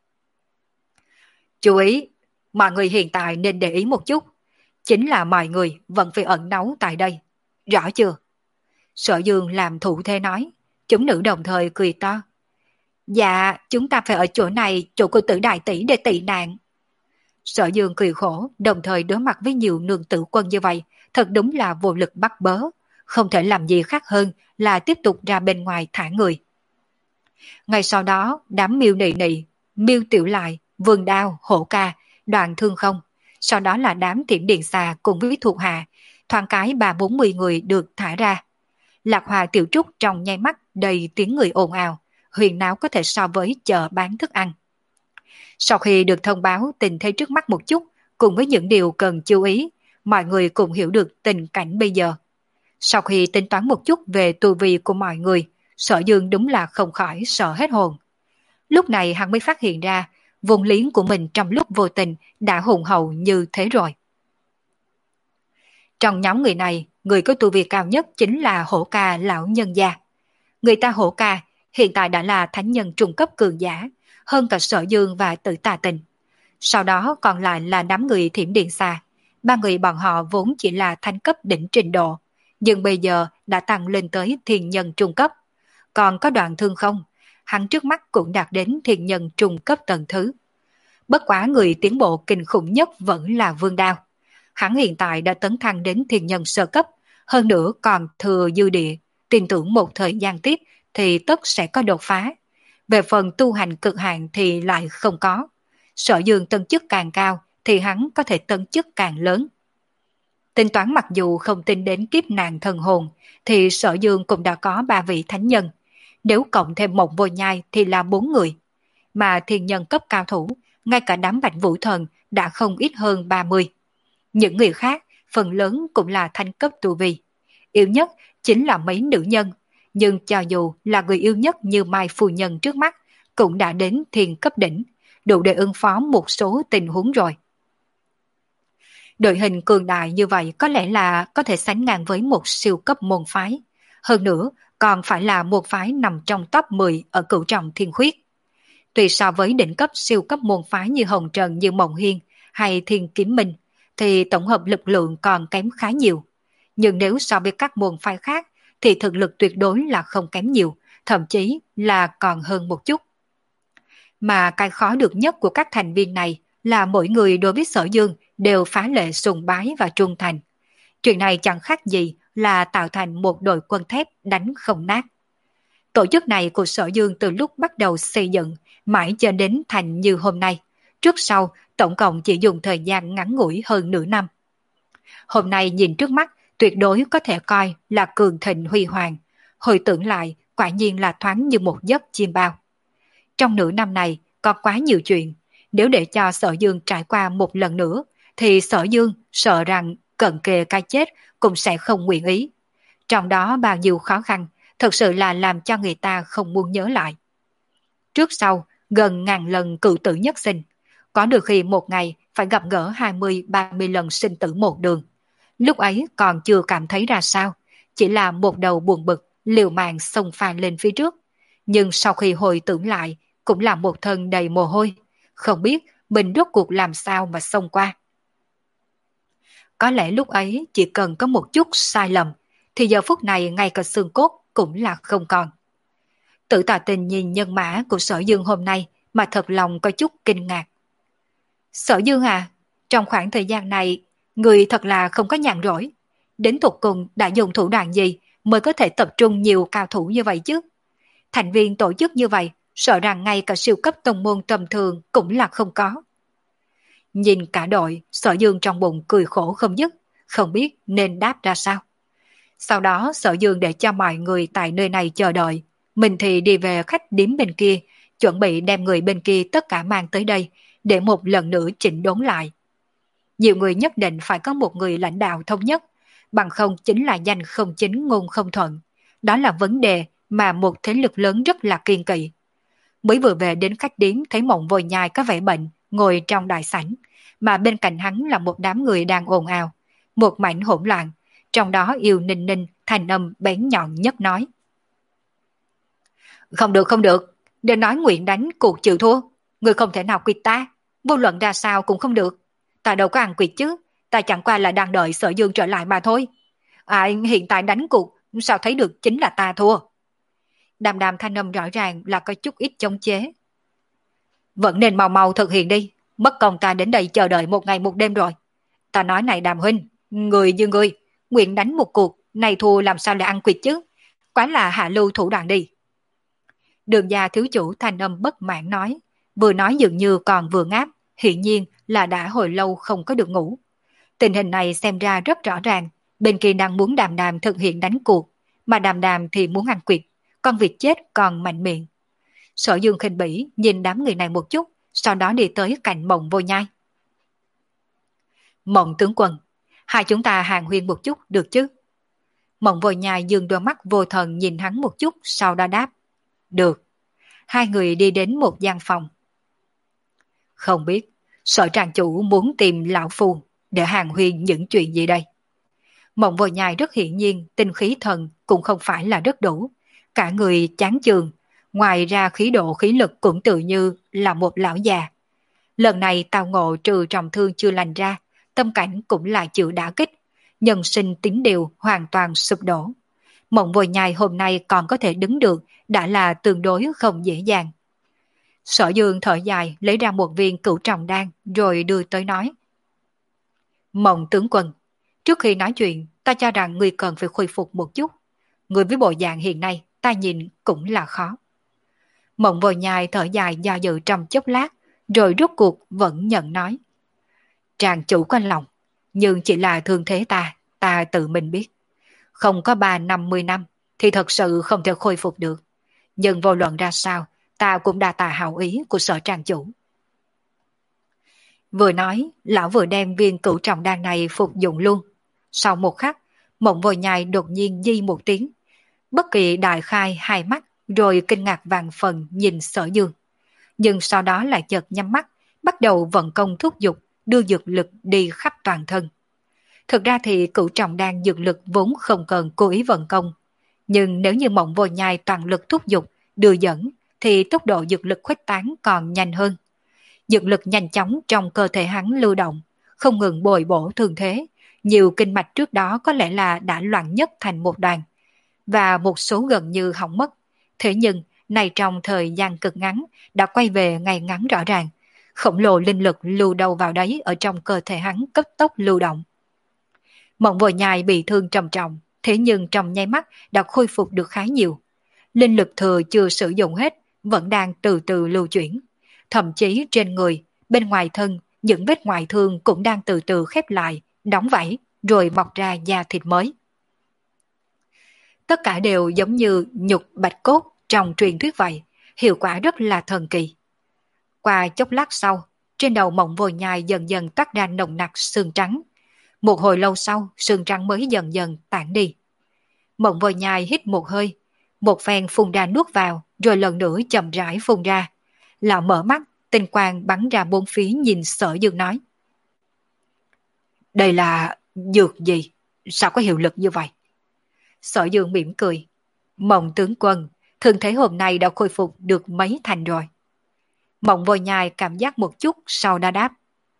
Chú ý, mọi người hiện tại nên để ý một chút. Chính là mọi người vẫn phải ẩn náu tại đây. Rõ chưa? Sở Dương làm thủ thế nói. Chúng nữ đồng thời cười to. Dạ, chúng ta phải ở chỗ này, chỗ của Tử đại tỷ để tị nạn. Sở Dương cười khổ, đồng thời đối mặt với nhiều nương tử quân như vậy, thật đúng là vô lực bắt bớ, không thể làm gì khác hơn là tiếp tục ra bên ngoài thả người. Ngay sau đó, đám Miêu Nị Nị, Miêu Tiểu Lại, Vương Đao, Hổ Ca, Đoàn Thương Không, sau đó là đám Thiểm Điện Xà cùng với thuộc hạ, thoáng cái ba bốn mươi người được thả ra. Lạc Hòa Tiểu Trúc trong nháy mắt đầy tiếng người ồn ào, huyền náo có thể so với chợ bán thức ăn. Sau khi được thông báo tình thế trước mắt một chút, cùng với những điều cần chú ý, mọi người cùng hiểu được tình cảnh bây giờ. Sau khi tính toán một chút về tu vi của mọi người, Sở Dương đúng là không khỏi sợ hết hồn. Lúc này hắn mới phát hiện ra, vùng liếng của mình trong lúc vô tình đã hùng hậu như thế rồi. Trong nhóm người này, người có tu vi cao nhất chính là Hổ Ca lão nhân gia. Người ta Hổ Ca hiện tại đã là thánh nhân trung cấp cường giả, hơn cả Sở Dương và Tử Tà Tình. Sau đó còn lại là đám người Thiểm Điện Xà. Ba người bọn họ vốn chỉ là thánh cấp đỉnh trình độ, nhưng bây giờ đã tăng lên tới thiên nhân trung cấp. Còn có Đoạn Thương Không, hắn trước mắt cũng đạt đến thiên nhân trung cấp tầng thứ. Bất quá người tiến bộ kinh khủng nhất vẫn là Vương Đao. Hắn hiện tại đã tấn thăng đến thiên nhân sơ cấp, hơn nữa còn thừa dư địa, tin tưởng một thời gian tiếp thì tất sẽ có đột phá. Về phần tu hành cực hạn thì lại không có. Sở Dương tấn chức càng cao thì hắn có thể tấn chức càng lớn. Tính toán mặc dù không tin đến kiếp nạn thần hồn thì Sở Dương cũng đã có ba vị thánh nhân. Nếu cộng thêm một vô nhai thì là bốn người. Mà thiên nhân cấp cao thủ, ngay cả đám Bạch Vũ Thần đã không ít hơn ba mươi. Những người khác phần lớn cũng là thanh cấp tu vi. Yếu nhất chính là mấy nữ nhân. Nhưng cho dù là người yêu nhất như Mai Phu Nhân trước mắt, cũng đã đến thiên cấp đỉnh, đủ để ứng phó một số tình huống rồi. Đội hình cường đại như vậy có lẽ là có thể sánh ngang với một siêu cấp môn phái. Hơn nữa, còn phải là một phái nằm trong top mười ở cửu trọng thiên khuyết. Tuy so với đỉnh cấp siêu cấp môn phái như Hồng Trần như Mộng Hiên hay Thiên Kiếm Minh, thì tổng hợp lực lượng còn kém khá nhiều. Nhưng nếu so với các môn phái khác, thì thực lực tuyệt đối là không kém nhiều, thậm chí là còn hơn một chút. Mà cái khó được nhất của các thành viên này là mỗi người đối với Sở Dương đều phá lệ sùng bái và trung thành. Chuyện này chẳng khác gì là tạo thành một đội quân thép đánh không nát. Tổ chức này của Sở Dương từ lúc bắt đầu xây dựng mãi cho đến thành như hôm nay, trước sau tổng cộng chỉ dùng thời gian ngắn ngủi hơn nửa năm. Hôm nay nhìn trước mắt tuyệt đối có thể coi là cường thịnh huy hoàng, hồi tưởng lại quả nhiên là thoáng như một giấc chiêm bao. Trong nửa năm này có quá nhiều chuyện, nếu để cho Sở Dương trải qua một lần nữa, thì Sở Dương sợ rằng cận kề cái chết cũng sẽ không nguyện ý. Trong đó bao nhiêu khó khăn, thật sự là làm cho người ta không muốn nhớ lại. Trước sau, gần ngàn lần cựu tử nhất sinh, có được khi một ngày phải gặp gỡ hai mươi ba mươi lần sinh tử một đường. Lúc ấy còn chưa cảm thấy ra sao, chỉ là một đầu buồn bực, liều mạng xông pha lên phía trước. Nhưng sau khi hồi tưởng lại, cũng là một thân đầy mồ hôi, không biết mình rốt cuộc làm sao mà xông qua. Có lẽ lúc ấy chỉ cần có một chút sai lầm, thì giờ phút này ngay cả xương cốt cũng là không còn. Tử Tà Tình nhìn nhân mã của Sở Dương hôm nay mà thật lòng có chút kinh ngạc. Sở Dương à, trong khoảng thời gian này, người thật là không có nhàn rỗi. Đến tục cùng đã dùng thủ đoạn gì mới có thể tập trung nhiều cao thủ như vậy chứ. Thành viên tổ chức như vậy, sợ rằng ngay cả siêu cấp tông môn tầm thường cũng là không có. Nhìn cả đội, Sở Dương trong bụng cười khổ không dứt, không biết nên đáp ra sao. Sau đó Sở Dương để cho mọi người tại nơi này chờ đợi, mình thì đi về khách điếm bên kia, chuẩn bị đem người bên kia tất cả mang tới đây, để một lần nữa chỉnh đốn lại. Nhiều người nhất định phải có một người lãnh đạo thống nhất, bằng không chính là danh không chính ngôn không thuận. Đó là vấn đề mà một thế lực lớn rất là kiên kỵ. Mới vừa về đến khách điếm thấy Mộng Vội Nhai có vẻ bệnh, ngồi trong đại sảnh, mà bên cạnh hắn là một đám người đang ồn ào, một mảnh hỗn loạn, trong đó Yêu Ninh Ninh thành âm bén nhọn nhất nói. Không được không được, đừng nói nguyện đánh cuộc chịu thua, người không thể nào quyệt ta, vô luận ra sao cũng không được. Ta đâu có ăn quyệt chứ, ta chẳng qua là đang đợi Sở Dương trở lại mà thôi. À, hiện tại đánh cuộc, sao thấy được chính là ta thua. Đàm đàm thanh âm rõ ràng là có chút ít chống chế. Vẫn nên mau mau thực hiện đi, mất công ta đến đây chờ đợi một ngày một đêm rồi. Ta nói này Đàm huynh, người như người, nguyện đánh một cuộc, này thua làm sao lại ăn quyệt chứ, quá là hạ lưu thủ đoạn đi. Đường gia thiếu chủ thanh âm bất mãn nói, vừa nói dường như còn vừa ngáp, hiển nhiên là đã hồi lâu không có được ngủ. Tình hình này xem ra rất rõ ràng, bên kia đang muốn Đàm đàm thực hiện đánh cuộc, mà Đàm đàm thì muốn ăn quyệt, con vịt chết còn mạnh miệng. Sở Dương khinh bỉ nhìn đám người này một chút, sau đó đi tới cạnh Mộng Vô Nhai. Mộng tướng quân, hai chúng ta hàn huyên một chút được chứ? Mộng Vô Nhai dừng đôi mắt vô thần nhìn hắn một chút, sau đó đáp. Được. Hai người đi đến một gian phòng. Không biết, Sở trang chủ muốn tìm lão phu để hàn huyên những chuyện gì đây? Mộng Vô Nhai rất hiển nhiên, tinh khí thần cũng không phải là rất đủ. Cả người chán chường, ngoài ra khí độ khí lực cũng tự như là một lão già. Lần này tao ngộ trừ trọng thương chưa lành ra, tâm cảnh cũng lại chịu đả kích, nhân sinh tính điều hoàn toàn sụp đổ. Mộng Vô Nhai hôm nay còn có thể đứng được đã là tương đối không dễ dàng. Sở Dương thở dài lấy ra một viên cửu trọng đan rồi đưa tới nói. Mộng tướng quân, trước khi nói chuyện ta cho rằng người cần phải khôi phục một chút. Người với bộ dạng hiện nay ta nhìn cũng là khó. Mộng Vô Nhai thở dài do dự trong chốc lát rồi rốt cuộc vẫn nhận nói. Tràng chủ có lòng, nhưng chỉ là thương thế ta, ta tự mình biết. Không có ba năm mươi năm thì thật sự không thể khôi phục được. Nhưng vô luận ra sao, ta cũng đa tạ hảo ý của Sở trang chủ. Vừa nói, lão vừa đem viên cửu trọng đan này phục dụng luôn. Sau một khắc, Mộng Vô Nhai đột nhiên di một tiếng. Bất kỳ đại khai hai mắt rồi kinh ngạc vàng phần nhìn Sở Dương. Nhưng sau đó lại chợt nhắm mắt, bắt đầu vận công thúc dục, đưa dược lực đi khắp toàn thân. Thực ra thì cửu trọng đan dược lực vốn không cần cố ý vận công. Nhưng nếu như Mộng Vô Nhai toàn lực thúc dục, đưa dẫn, thì tốc độ dược lực khuếch tán còn nhanh hơn. Dược lực nhanh chóng trong cơ thể hắn lưu động, không ngừng bồi bổ thương thế. Nhiều kinh mạch trước đó có lẽ là đã loạn nhất thành một đoàn, và một số gần như hỏng mất. Thế nhưng, này trong thời gian cực ngắn, đã quay về ngày ngắn rõ ràng. Khổng lồ linh lực lưu đâu vào đấy ở trong cơ thể hắn cấp tốc lưu động. Mộng Vô Nhai bị thương trầm trọng, thế nhưng trong nháy mắt đã khôi phục được khá nhiều. Linh lực thừa chưa sử dụng hết, vẫn đang từ từ lưu chuyển. Thậm chí trên người, bên ngoài thân, những vết ngoại thương cũng đang từ từ khép lại, đóng vảy, rồi mọc ra da thịt mới. Tất cả đều giống như nhục bạch cốt trong truyền thuyết vậy, hiệu quả rất là thần kỳ. Qua chốc lát sau, trên đầu Mộng Vô Nhai dần dần tắt ra nồng nặc sương trắng. Một hồi lâu sau, sương trắng mới dần dần tản đi. Mộng Vô Nhai hít một hơi, một phen phun ra nuốt vào, rồi lần nữa chậm rãi phun ra. Lão mở mắt, tinh quang bắn ra bốn phía nhìn Sở Dương nói. Đây là dược gì? Sao có hiệu lực như vậy? Sở Dương mỉm cười. Mộng tướng quân, thương thế hôm nay đã khôi phục được mấy thành rồi. Mộng Vô Nhai cảm giác một chút sau đã đáp.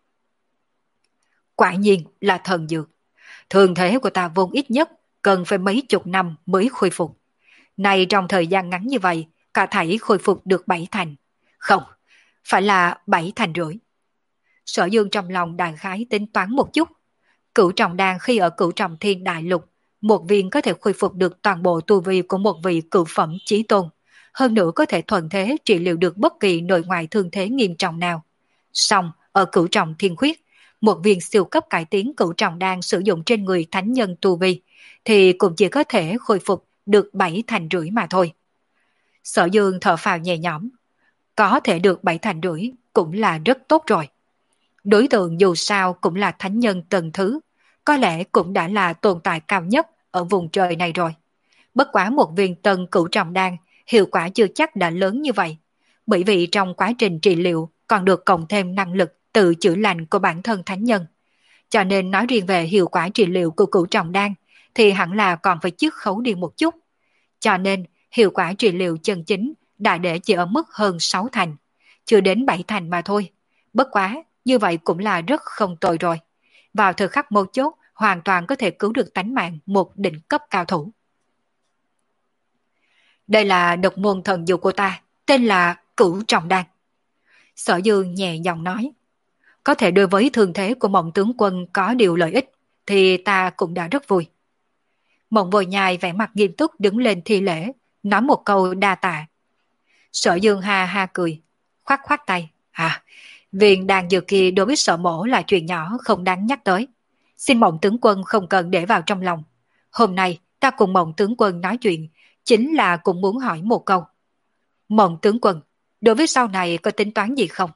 Quả nhiên là thần dược. Thương thế của ta vốn ít nhất cần phải mấy chục năm mới khôi phục. Này trong thời gian ngắn như vậy, cả thảy khôi phục được bảy thành. Không, phải là bảy thành rưỡi. Sở Dương trong lòng đại khái tính toán một chút. Cửu trọng đan khi ở cửu trọng thiên đại lục, một viên có thể khôi phục được toàn bộ tu vi của một vị cửu phẩm chí tôn, hơn nữa có thể thuận thế trị liệu được bất kỳ nội ngoại thương thế nghiêm trọng nào. Song, ở cửu trọng thiên khuyết, một viên siêu cấp cải tiến cửu trọng đang sử dụng trên người thánh nhân tu vi, thì cũng chỉ có thể khôi phục được bảy thành rưỡi mà thôi. Sở Dương thở phào nhẹ nhõm, có thể được bảy thành rưỡi cũng là rất tốt rồi. Đối tượng dù sao cũng là thánh nhân tầng thứ, có lẽ cũng đã là tồn tại cao nhất ở vùng trời này rồi. Bất quá một viên tầng cửu trọng đan, hiệu quả chưa chắc đã lớn như vậy, bởi vì trong quá trình trị liệu còn được cộng thêm năng lực tự chữa lành của bản thân thánh nhân. Cho nên nói riêng về hiệu quả trị liệu của cửu trọng đan thì hẳn là còn phải chiết khấu đi một chút. Cho nên hiệu quả trị liệu chân chính đã để chỉ ở mức hơn sáu thành, chưa đến bảy thành mà thôi. Bất quá, như vậy cũng là rất không tồi rồi. Vào thời khắc mấu chốt, hoàn toàn có thể cứu được tánh mạng một đỉnh cấp cao thủ. Đây là độc môn thần dược của ta, tên là Cửu Trọng Đan. Sở Dương nhẹ giọng nói, có thể đối với thương thế của Mộng tướng quân có điều lợi ích, thì ta cũng đã rất vui. Mộng Vô Nhai vẻ mặt nghiêm túc đứng lên thi lễ, nói một câu đa tạ. Sở Dương ha ha cười, khoát khoát tay, à, viên đan dược kia đối với Sở Mổ là chuyện nhỏ không đáng nhắc tới. Xin Mộng tướng quân không cần để vào trong lòng. Hôm nay ta cùng Mộng tướng quân nói chuyện, chính là cũng muốn hỏi một câu. Mộng tướng quân, đối với sau này có tính toán gì không?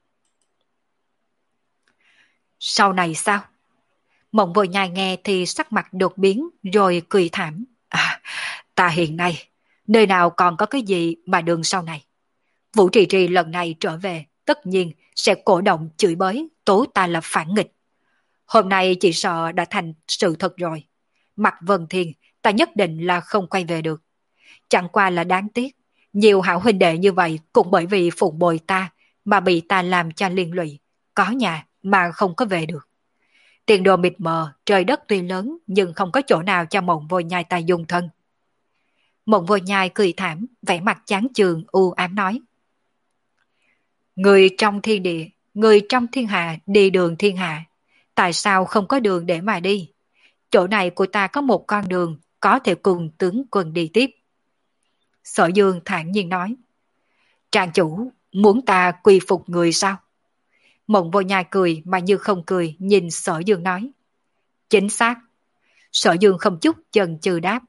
Sau này sao? Mộng Vô Nhai nghe thì sắc mặt đột biến rồi cười thảm. À, ta hiện nay, nơi nào còn có cái gì mà đường sau này. Vũ Trì Trì lần này trở về, tất nhiên sẽ cổ động chửi bới, tố ta là phản nghịch. Hôm nay chỉ sợ đã thành sự thật rồi. Mặt Vân Thiên, ta nhất định là không quay về được. Chẳng qua là đáng tiếc, nhiều hảo huynh đệ như vậy cũng bởi vì phụng bồi ta mà bị ta làm cho liên lụy, có nhà mà không có về được. Tiền đồ mịt mờ, trời đất tuy lớn nhưng không có chỗ nào cho Mộng Vô Nhai ta dung thân. Mộng Vô Nhai cười thảm, vẻ mặt chán chường u ám nói. Người trong thiên địa, người trong thiên hạ đi đường thiên hạ, tại sao không có đường để mà đi? Chỗ này của ta có một con đường, có thể cùng tướng quân đi tiếp. Sở Dương thản nhiên nói. Trang chủ, muốn ta quy phục người sao? Mộng Vô Nhai cười mà như không cười nhìn Sở Dương nói. Chính xác. Sở Dương không chút chần chừ đáp.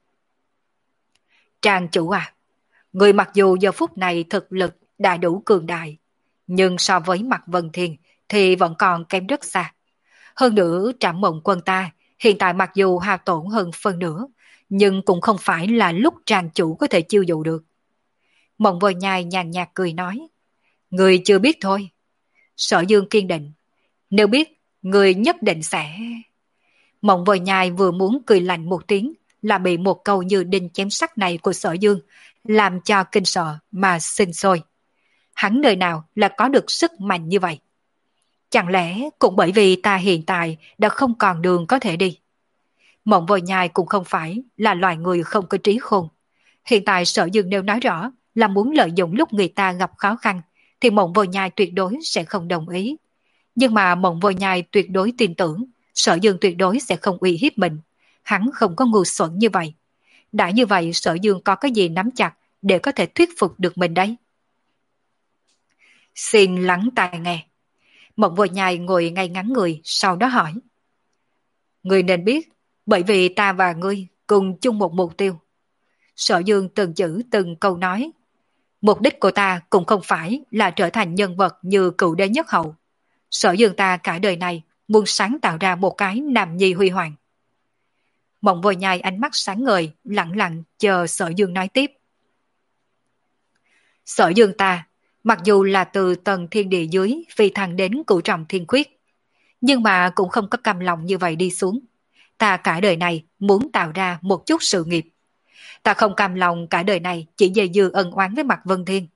Trang chủ à, người mặc dù giờ phút này thực lực đã đủ cường đại, nhưng so với Mạc Vân Thiên thì vẫn còn kém rất xa. Hơn nữa Trảm Mộng quân ta hiện tại mặc dù hao tổn hơn phân nửa, nhưng cũng không phải là lúc trang chủ có thể chiêu dụ được. Mộng Vô Nhai nhàn nhạt cười nói. Người chưa biết thôi. Sở Dương kiên định. Nếu biết, người nhất định sẽ... Mộng Vô Nhai vừa muốn cười lạnh một tiếng, là bị một câu như đinh chém sắt này của Sở Dương làm cho kinh sợ mà sinh sôi. Hắn nơi nào là có được sức mạnh như vậy? Chẳng lẽ cũng bởi vì ta hiện tại đã không còn đường có thể đi? Mộng Vô Nhai cũng không phải là loài người không có trí khôn. Hiện tại Sở Dương nếu nói rõ là muốn lợi dụng lúc người ta gặp khó khăn, thì Mộng Vô Nhai tuyệt đối sẽ không đồng ý. Nhưng mà Mộng Vô Nhai tuyệt đối tin tưởng Sở Dương tuyệt đối sẽ không uy hiếp mình. Hắn không có ngu xuẩn như vậy. Đã như vậy Sở Dương có cái gì nắm chặt để có thể thuyết phục được mình đấy? Xin lắng tai nghe. Mộng Vô Nhai ngồi ngay ngắn người, sau đó hỏi. Ngươi nên biết, bởi vì ta và ngươi cùng chung một mục tiêu. Sở Dương từng chữ từng câu nói. Mục đích của ta cũng không phải là trở thành nhân vật như cựu đế nhất hậu. Sở Dương ta cả đời này muốn sáng tạo ra một cái nam nhi huy hoàng. Mộng Vô Nhai ánh mắt sáng ngời, lặng lặng chờ Sở Dương nói tiếp. Sở Dương ta, mặc dù là từ tầng thiên địa dưới phi thăng đến cửu trọng thiên khuyết, nhưng mà cũng không có cam lòng như vậy đi xuống. Ta cả đời này muốn tạo ra một chút sự nghiệp. Ta không cam lòng cả đời này chỉ dây dưa ân oán với Mạc Vân Thiên.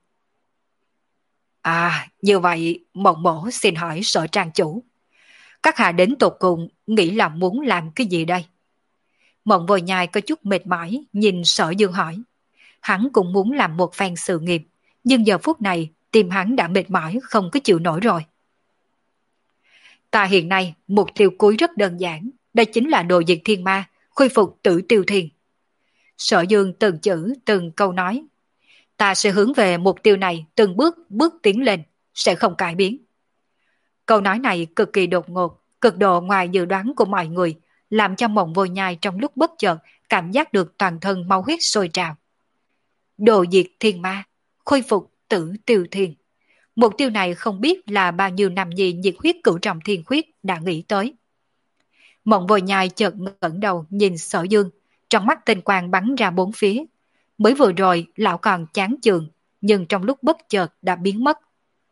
À, như vậy Mộng Mổ xin hỏi Sở trang chủ, các hạ đến tột cùng nghĩ là muốn làm cái gì đây? Mộng Vô Nhai có chút mệt mỏi nhìn Sở Dương hỏi. Hắn cũng muốn làm một phen sự nghiệp, nhưng giờ phút này tim hắn đã mệt mỏi không có chịu nổi rồi. Ta hiện nay mục tiêu cuối rất đơn giản, đây chính là đồ diệt thiên ma, khôi phục Tử Tiêu Thiên. Sở Dương từng chữ từng câu nói. Ta sẽ hướng về mục tiêu này từng bước bước tiến lên, sẽ không cải biến. Câu nói này cực kỳ đột ngột, cực độ ngoài dự đoán của mọi người, làm cho Mộng Vô Nhai trong lúc bất chợt cảm giác được toàn thân máu huyết sôi trào. Đồ diệt thiên ma, khôi phục Tử Tiêu Thiên. Mục tiêu này không biết là bao nhiêu năm nhi nhiệt huyết cửu trọng thiên khuyết đã nghĩ tới. Mộng Vô Nhai chợt ngẩng đầu nhìn Sở Dương, trong mắt tinh quang bắn ra bốn phía. Mới vừa rồi lão còn chán chường, nhưng trong lúc bất chợt đã biến mất.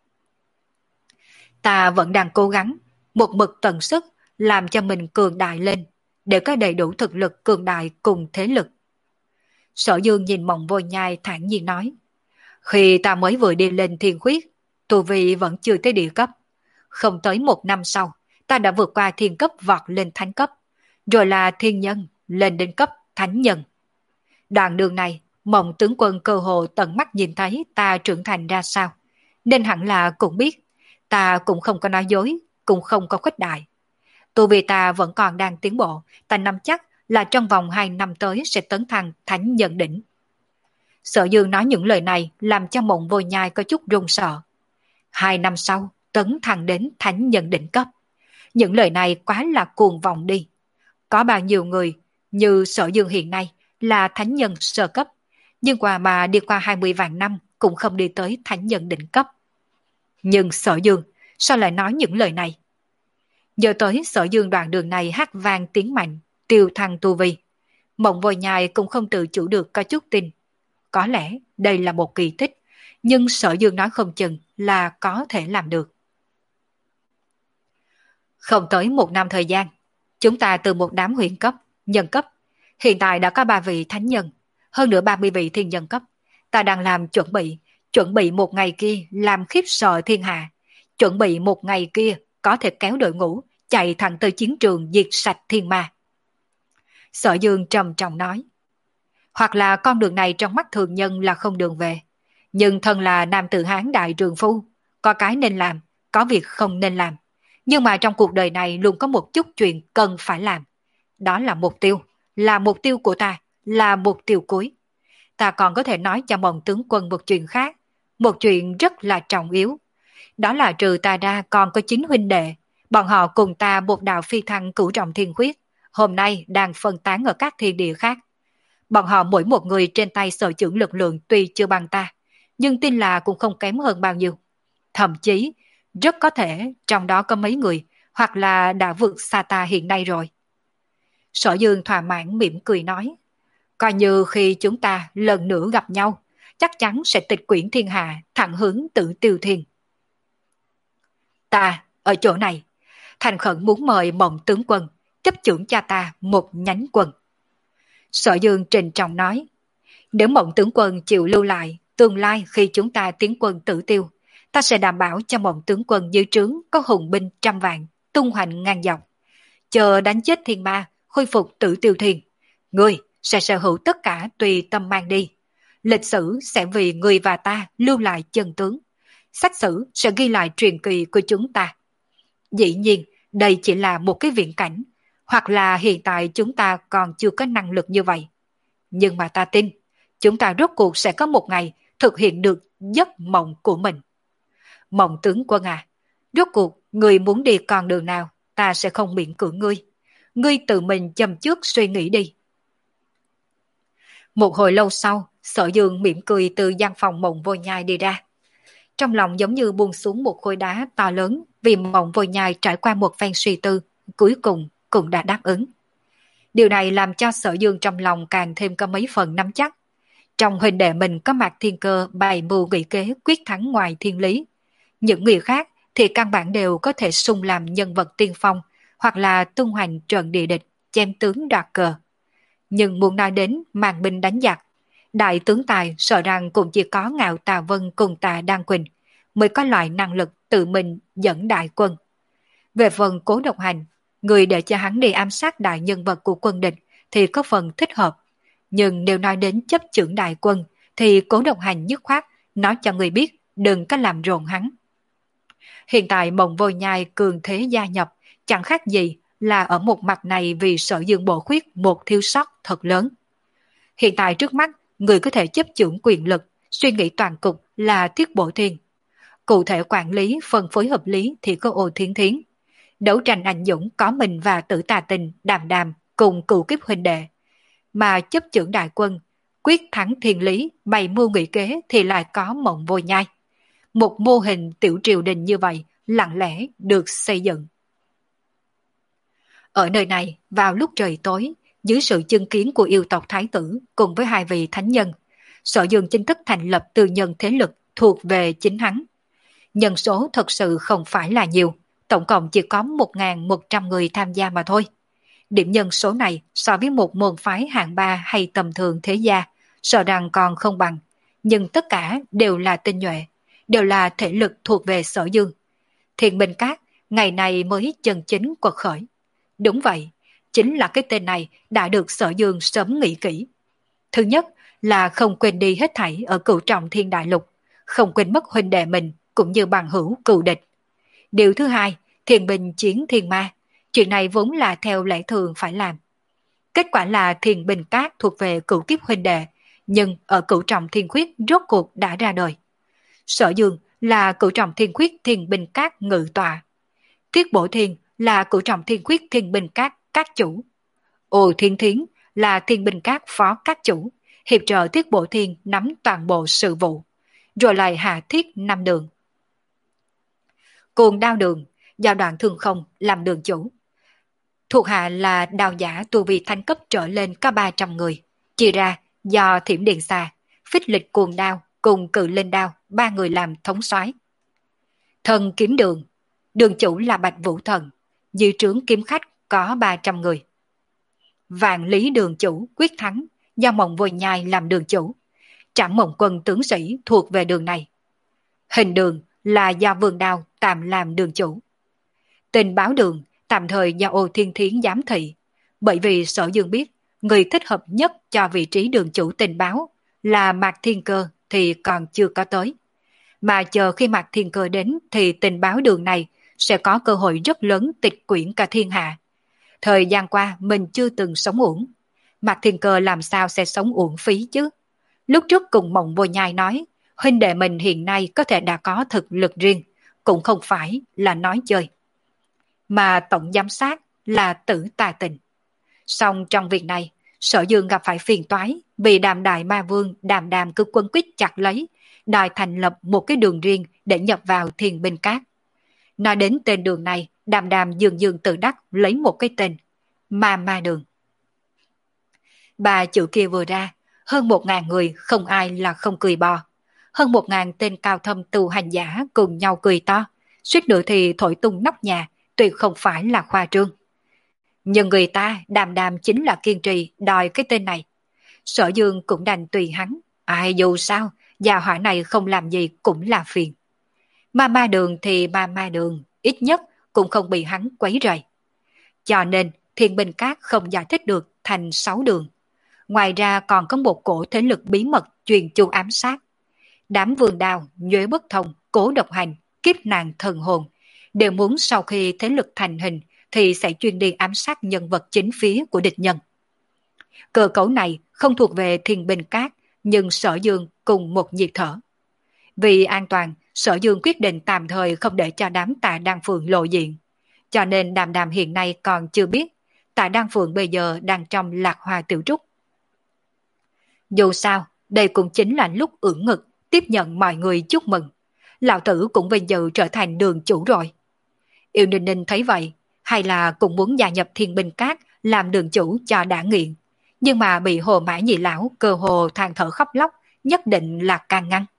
Ta vẫn đang cố gắng, một mực tận sức làm cho mình cường đại lên, để có đầy đủ thực lực cường đại cùng thế lực. Sở Dương nhìn Mộng Vô Nhai thản nhiên nói, khi ta mới vừa đi lên thiên khuyết, tu vi vẫn chưa tới địa cấp. Không tới một năm sau, ta đã vượt qua thiên cấp vọt lên thánh cấp, rồi là thiên nhân, lên đến cấp thánh nhân. Đoạn đường này, Mộng tướng quân cơ hồ tận mắt nhìn thấy ta trưởng thành ra sao, nên hẳn là cũng biết, ta cũng không có nói dối, cũng không có khuếch đại. Tu vi ta vẫn còn đang tiến bộ, ta nắm chắc là trong vòng hai năm tới sẽ tấn thăng thánh nhân đỉnh. Sở Dương nói những lời này làm cho Mộng Vô Nhai có chút run sợ. Hai năm sau, tấn thăng đến thánh nhân đỉnh cấp. Những lời này quá là cuồng vọng đi. Có bao nhiêu người như Sở Dương hiện nay là thánh nhân sơ cấp, nhưng qua mà đi qua hai mươi vạn năm cũng không đi tới thánh nhân đỉnh cấp. Nhưng Sở Dương sao lại nói những lời này? Giờ tới Sở Dương đoạn đường này hát vang tiếng mạnh, tiêu thăng tu vi. Mộng Vô Nhai cũng không tự chủ được có chút tin. Có lẽ đây là một kỳ tích, nhưng Sở Dương nói không chừng là có thể làm được. Không tới một năm thời gian, chúng ta từ một đám huyền cấp, nhân cấp, hiện tại đã có ba vị thánh nhân, hơn nữa ba mươi vị thiên nhân cấp. Ta đang làm chuẩn bị, chuẩn bị một ngày kia làm khiếp sợ thiên hạ, chuẩn bị một ngày kia có thể kéo đội ngũ, chạy thẳng tới chiến trường diệt sạch thiên ma. Sở Dương trầm trọng nói, hoặc là con đường này trong mắt thường nhân là không đường về, nhưng thân là nam tử Hán đại trường phu, có cái nên làm, có việc không nên làm. Nhưng mà trong cuộc đời này luôn có một chút chuyện cần phải làm. Đó là mục tiêu, là mục tiêu của ta, là mục tiêu cuối. Ta còn có thể nói cho Mộng tướng quân một chuyện khác, một chuyện rất là trọng yếu. Đó là trừ ta ra còn có chín huynh đệ, bọn họ cùng ta một đạo phi thăng cửu trọng thiên khuyết, hôm nay đang phân tán ở các thiên địa khác. Bọn họ mỗi một người trên tay sở chưởng lực lượng tuy chưa bằng ta, nhưng tin là cũng không kém hơn bao nhiêu. Thậm chí, rất có thể trong đó có mấy người, hoặc là đã vượt xa ta hiện nay rồi. Sở Dương thỏa mãn mỉm cười nói, coi như khi chúng ta lần nữa gặp nhau, chắc chắn sẽ tịch quyển thiên hạ thẳng hướng Tử Tiêu Thiên. Ta, ở chỗ này, thành khẩn muốn mời Mộng tướng quân chấp chưởng cha ta một nhánh quân. Sở Dương trình trọng nói, nếu Mộng tướng quân chịu lưu lại, tương lai khi chúng ta tiến quân Tử Tiêu, ta sẽ đảm bảo cho Mộng tướng quân dưới trướng có hùng binh trăm vạn, tung hoành ngang dọc. Chờ đánh chết thiên ma, khôi phục Tử Tiêu Thiên, ngươi sẽ sở hữu tất cả tùy tâm mang đi. Lịch sử sẽ vì ngươi và ta lưu lại chân tướng. Sách sử sẽ ghi lại truyền kỳ của chúng ta. Dĩ nhiên, đây chỉ là một cái viễn cảnh, hoặc là hiện tại chúng ta còn chưa có năng lực như vậy. Nhưng mà ta tin, chúng ta rốt cuộc sẽ có một ngày thực hiện được giấc mộng của mình. Mộng tướng quân à, rốt cuộc ngươi muốn đi con đường nào, ta sẽ không miễn cưỡng ngươi. Ngươi tự mình châm trước suy nghĩ đi. Một hồi lâu sau, Sở Dương mỉm cười từ gian phòng Mộng Vô Nhai đi ra. Trong lòng giống như buông xuống một khối đá to lớn, vì Mộng Vô Nhai trải qua một phen suy tư, cuối cùng cũng đã đáp ứng. Điều này làm cho Sở Dương trong lòng càng thêm có mấy phần nắm chắc. Trong huynh đệ mình có Mạc Thiên Cơ bày mưu nghị kế quyết thắng ngoài thiên lý. Những người khác thì căn bản đều có thể xung làm nhân vật tiên phong, hoặc là tung hoành trận địa địch, chém tướng đoạt cờ. Nhưng muốn nói đến màn binh đánh giặc, đại tướng tài sợ rằng cũng chỉ có Ngạo Tà Vân cùng Tà Đan Quỳnh mới có loại năng lực tự mình dẫn đại quân. Về phần Cố Độc Hành, người để cho hắn đi ám sát đại nhân vật của quân địch thì có phần thích hợp. Nhưng nếu nói đến chấp chưởng đại quân thì Cố Độc Hành dứt khoát nói cho người biết đừng có làm rộn hắn. Hiện tại Mộng Vô Nhai cường thế gia nhập, chẳng khác gì là ở một mặt này vì Sở Dương bổ khuyết một thiếu sót thật lớn. Hiện tại trước mắt, người có thể chấp chưởng quyền lực, suy nghĩ toàn cục là Thiết Bổ Thiên. Cụ thể quản lý, phân phối hợp lý thì có Ô Thiên Thiến. Đấu tranh anh dũng có mình và Tử Tà Tình, Đàm Đàm cùng cựu kiếp huynh đệ. Mà chấp chưởng đại quân, quyết thắng thiên lý, bày mưu nghị kế thì lại có Mộng Vô Nhai. Một mô hình tiểu triều đình như vậy lặng lẽ được xây dựng. Ở nơi này, vào lúc trời tối, dưới sự chứng kiến của yêu tộc Thái tử cùng với hai vị thánh nhân, Sở Dương chính thức thành lập tư nhân thế lực thuộc về chính hắn. Nhân số thật sự không phải là nhiều, tổng cộng chỉ có một nghìn một trăm người tham gia mà thôi. Điểm nhân số này so với một môn phái hạng ba hay tầm thường thế gia, sợ rằng còn không bằng, nhưng tất cả đều là tinh nhuệ, đều là thể lực thuộc về Sở Dương. Thiện Bình Các ngày này mới chân chính quật khởi. Đúng vậy, chính là cái tên này đã được Sở Dương sớm nghĩ kỹ. Thứ nhất là không quên đi hết thảy ở Cửu Trọng Thiên Đại Lục, không quên mất huynh đệ mình cũng như bằng hữu cừu địch. Điều thứ hai, Thiên Bình chiến Thiên Ma, chuyện này vốn là theo lẽ thường phải làm. Kết quả là Thiên Bình Các thuộc về cửu kiếp huynh đệ, nhưng ở Cửu Trọng Thiên Khuyết rốt cuộc đã ra đời. Sở Dương là Cửu Trọng Thiên Khuyết Thiên Bình Các ngự tọa. Thiết Bổ Thiên là Cửu Trọng Thiên Khuyết Thiên Bình Các các chủ. Ô Thiên Thiến là Thiên Bình Các phó các chủ, hiệp trợ Thiết Bổ Thiên nắm toàn bộ sự vụ. Rồi lại hạ thiết năm đường. Cuồng Đao Đường do Đoạn Thương Không làm đường chủ. Thuộc hạ là đao giả tu vi thánh cấp trở lên có ba trăm người, chia ra do Thiểm Điện Xà, Phích Lịch Cuồng Đao cùng Cự Linh Đao ba người làm thống soái. Thần Kiếm Đường, đường chủ là Bạch Vũ Thần, dưới trướng kiếm khách có ba trăm người. Vạn Lý Đường chủ Quyết Thắng do Mộng Vô Nhai làm đường chủ, Trảm Mộng Quân tướng sĩ thuộc về đường này. Hình Đường là do Vương Đao tạm làm đường chủ. Tình Báo Đường tạm thời do Ô Thiên Thiến giám thị, bởi vì Sở Dương biết người thích hợp nhất cho vị trí đường chủ tình báo là Mạc Thiên Cơ thì còn chưa có tới. Mà chờ khi Mạc Thiên Cơ đến thì tình báo đường này sẽ có cơ hội rất lớn tịch quyển cả thiên hạ. Thời gian qua mình chưa từng sống uổng. Mạc Thiên Cơ làm sao sẽ sống uổng phí chứ? Lúc trước cùng Mộng Vô Nhai nói, huynh đệ mình hiện nay có thể đã có thực lực riêng, cũng không phải là nói chơi. Mà tổng giám sát là Tử Tà Tình. Song trong việc này, Sở Dương gặp phải phiền toái vì Đàm Đại Ma Vương Đàm Đàm cứ quấn quýt chặt lấy, đòi thành lập một cái đường riêng để nhập vào Thiên Bình Các. Nói đến tên đường này, Đàm Đàm dường dường tự đắc lấy một cái tên, Ma Ma Đường. Ba chữ kia vừa ra, hơn một ngàn người không ai là không cười bò. Hơn một ngàn tên cao thâm tu hành giả cùng nhau cười to, suýt nữa thì thổi tung nóc nhà, tuyệt không phải là khoa trương. Nhưng người ta Đàm Đàm chính là kiên trì đòi cái tên này. Sở Dương cũng đành tùy hắn, ai dù sao, gia hỏa này không làm gì cũng là phiền. Ma Ma Đường thì Ma Ma Đường, ít nhất cũng không bị hắn quấy rầy. Cho nên Thiên Bình Các không giải thích được thành sáu đường. Ngoài ra còn có một cổ thế lực bí mật truyền chu ám sát. Đám Vương Đao, Nhuế Bất Thông, Cố Độc Hành, Kiếp Nàng Thần Hồn đều muốn sau khi thế lực thành hình thì sẽ chuyên đi ám sát nhân vật chính phía của địch nhân. Cơ cấu này không thuộc về Thiên Bình Các, nhưng Sở Dương cùng một nhịp thở. Vì an toàn, Sở Dương quyết định tạm thời không để cho đám Tạ Đan Phượng lộ diện. Cho nên Đàm Đàm hiện nay còn chưa biết Tạ Đan Phượng bây giờ đang trong Lạc Hoa Tiểu Trúc. Dù sao, đây cũng chính là lúc ưỡn ngực tiếp nhận mọi người chúc mừng. Lão tử cũng vinh dự trở thành đường chủ rồi. Yêu Ninh Ninh thấy vậy, hay là cũng muốn gia nhập Thiên Bình Các làm đường chủ cho đã nghiện. Nhưng mà bị Hồ Mã Nhị Lão cơ hồ than thở khóc lóc, nhất định là can ngăn.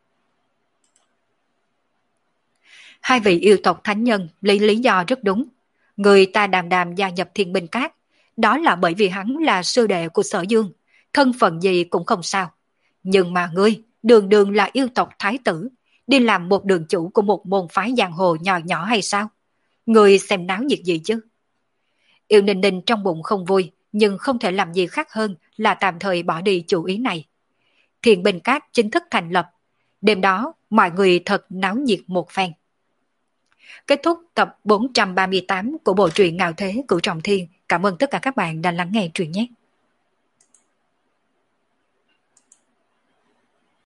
Hai vị yêu tộc thánh nhân lấy lý do rất đúng. Người ta Đàm Đàm gia nhập Thiên Bình Các, đó là bởi vì hắn là sư đệ của Sở Dương, thân phận gì cũng không sao. Nhưng mà ngươi, đường đường là yêu tộc thái tử, đi làm một đường chủ của một môn phái giang hồ nhỏ nhỏ hay sao? Ngươi xem náo nhiệt gì chứ? Yêu Ninh Ninh trong bụng không vui, nhưng không thể làm gì khác hơn là tạm thời bỏ đi chủ ý này. Thiên Bình Các chính thức thành lập. Đêm đó, mọi người thật náo nhiệt một phen. Kết thúc tập bốn trăm ba mươi tám của bộ truyện Ngạo Thế Cửu Trọng Thiên. Cảm ơn tất cả các bạn đã lắng nghe truyện nhé.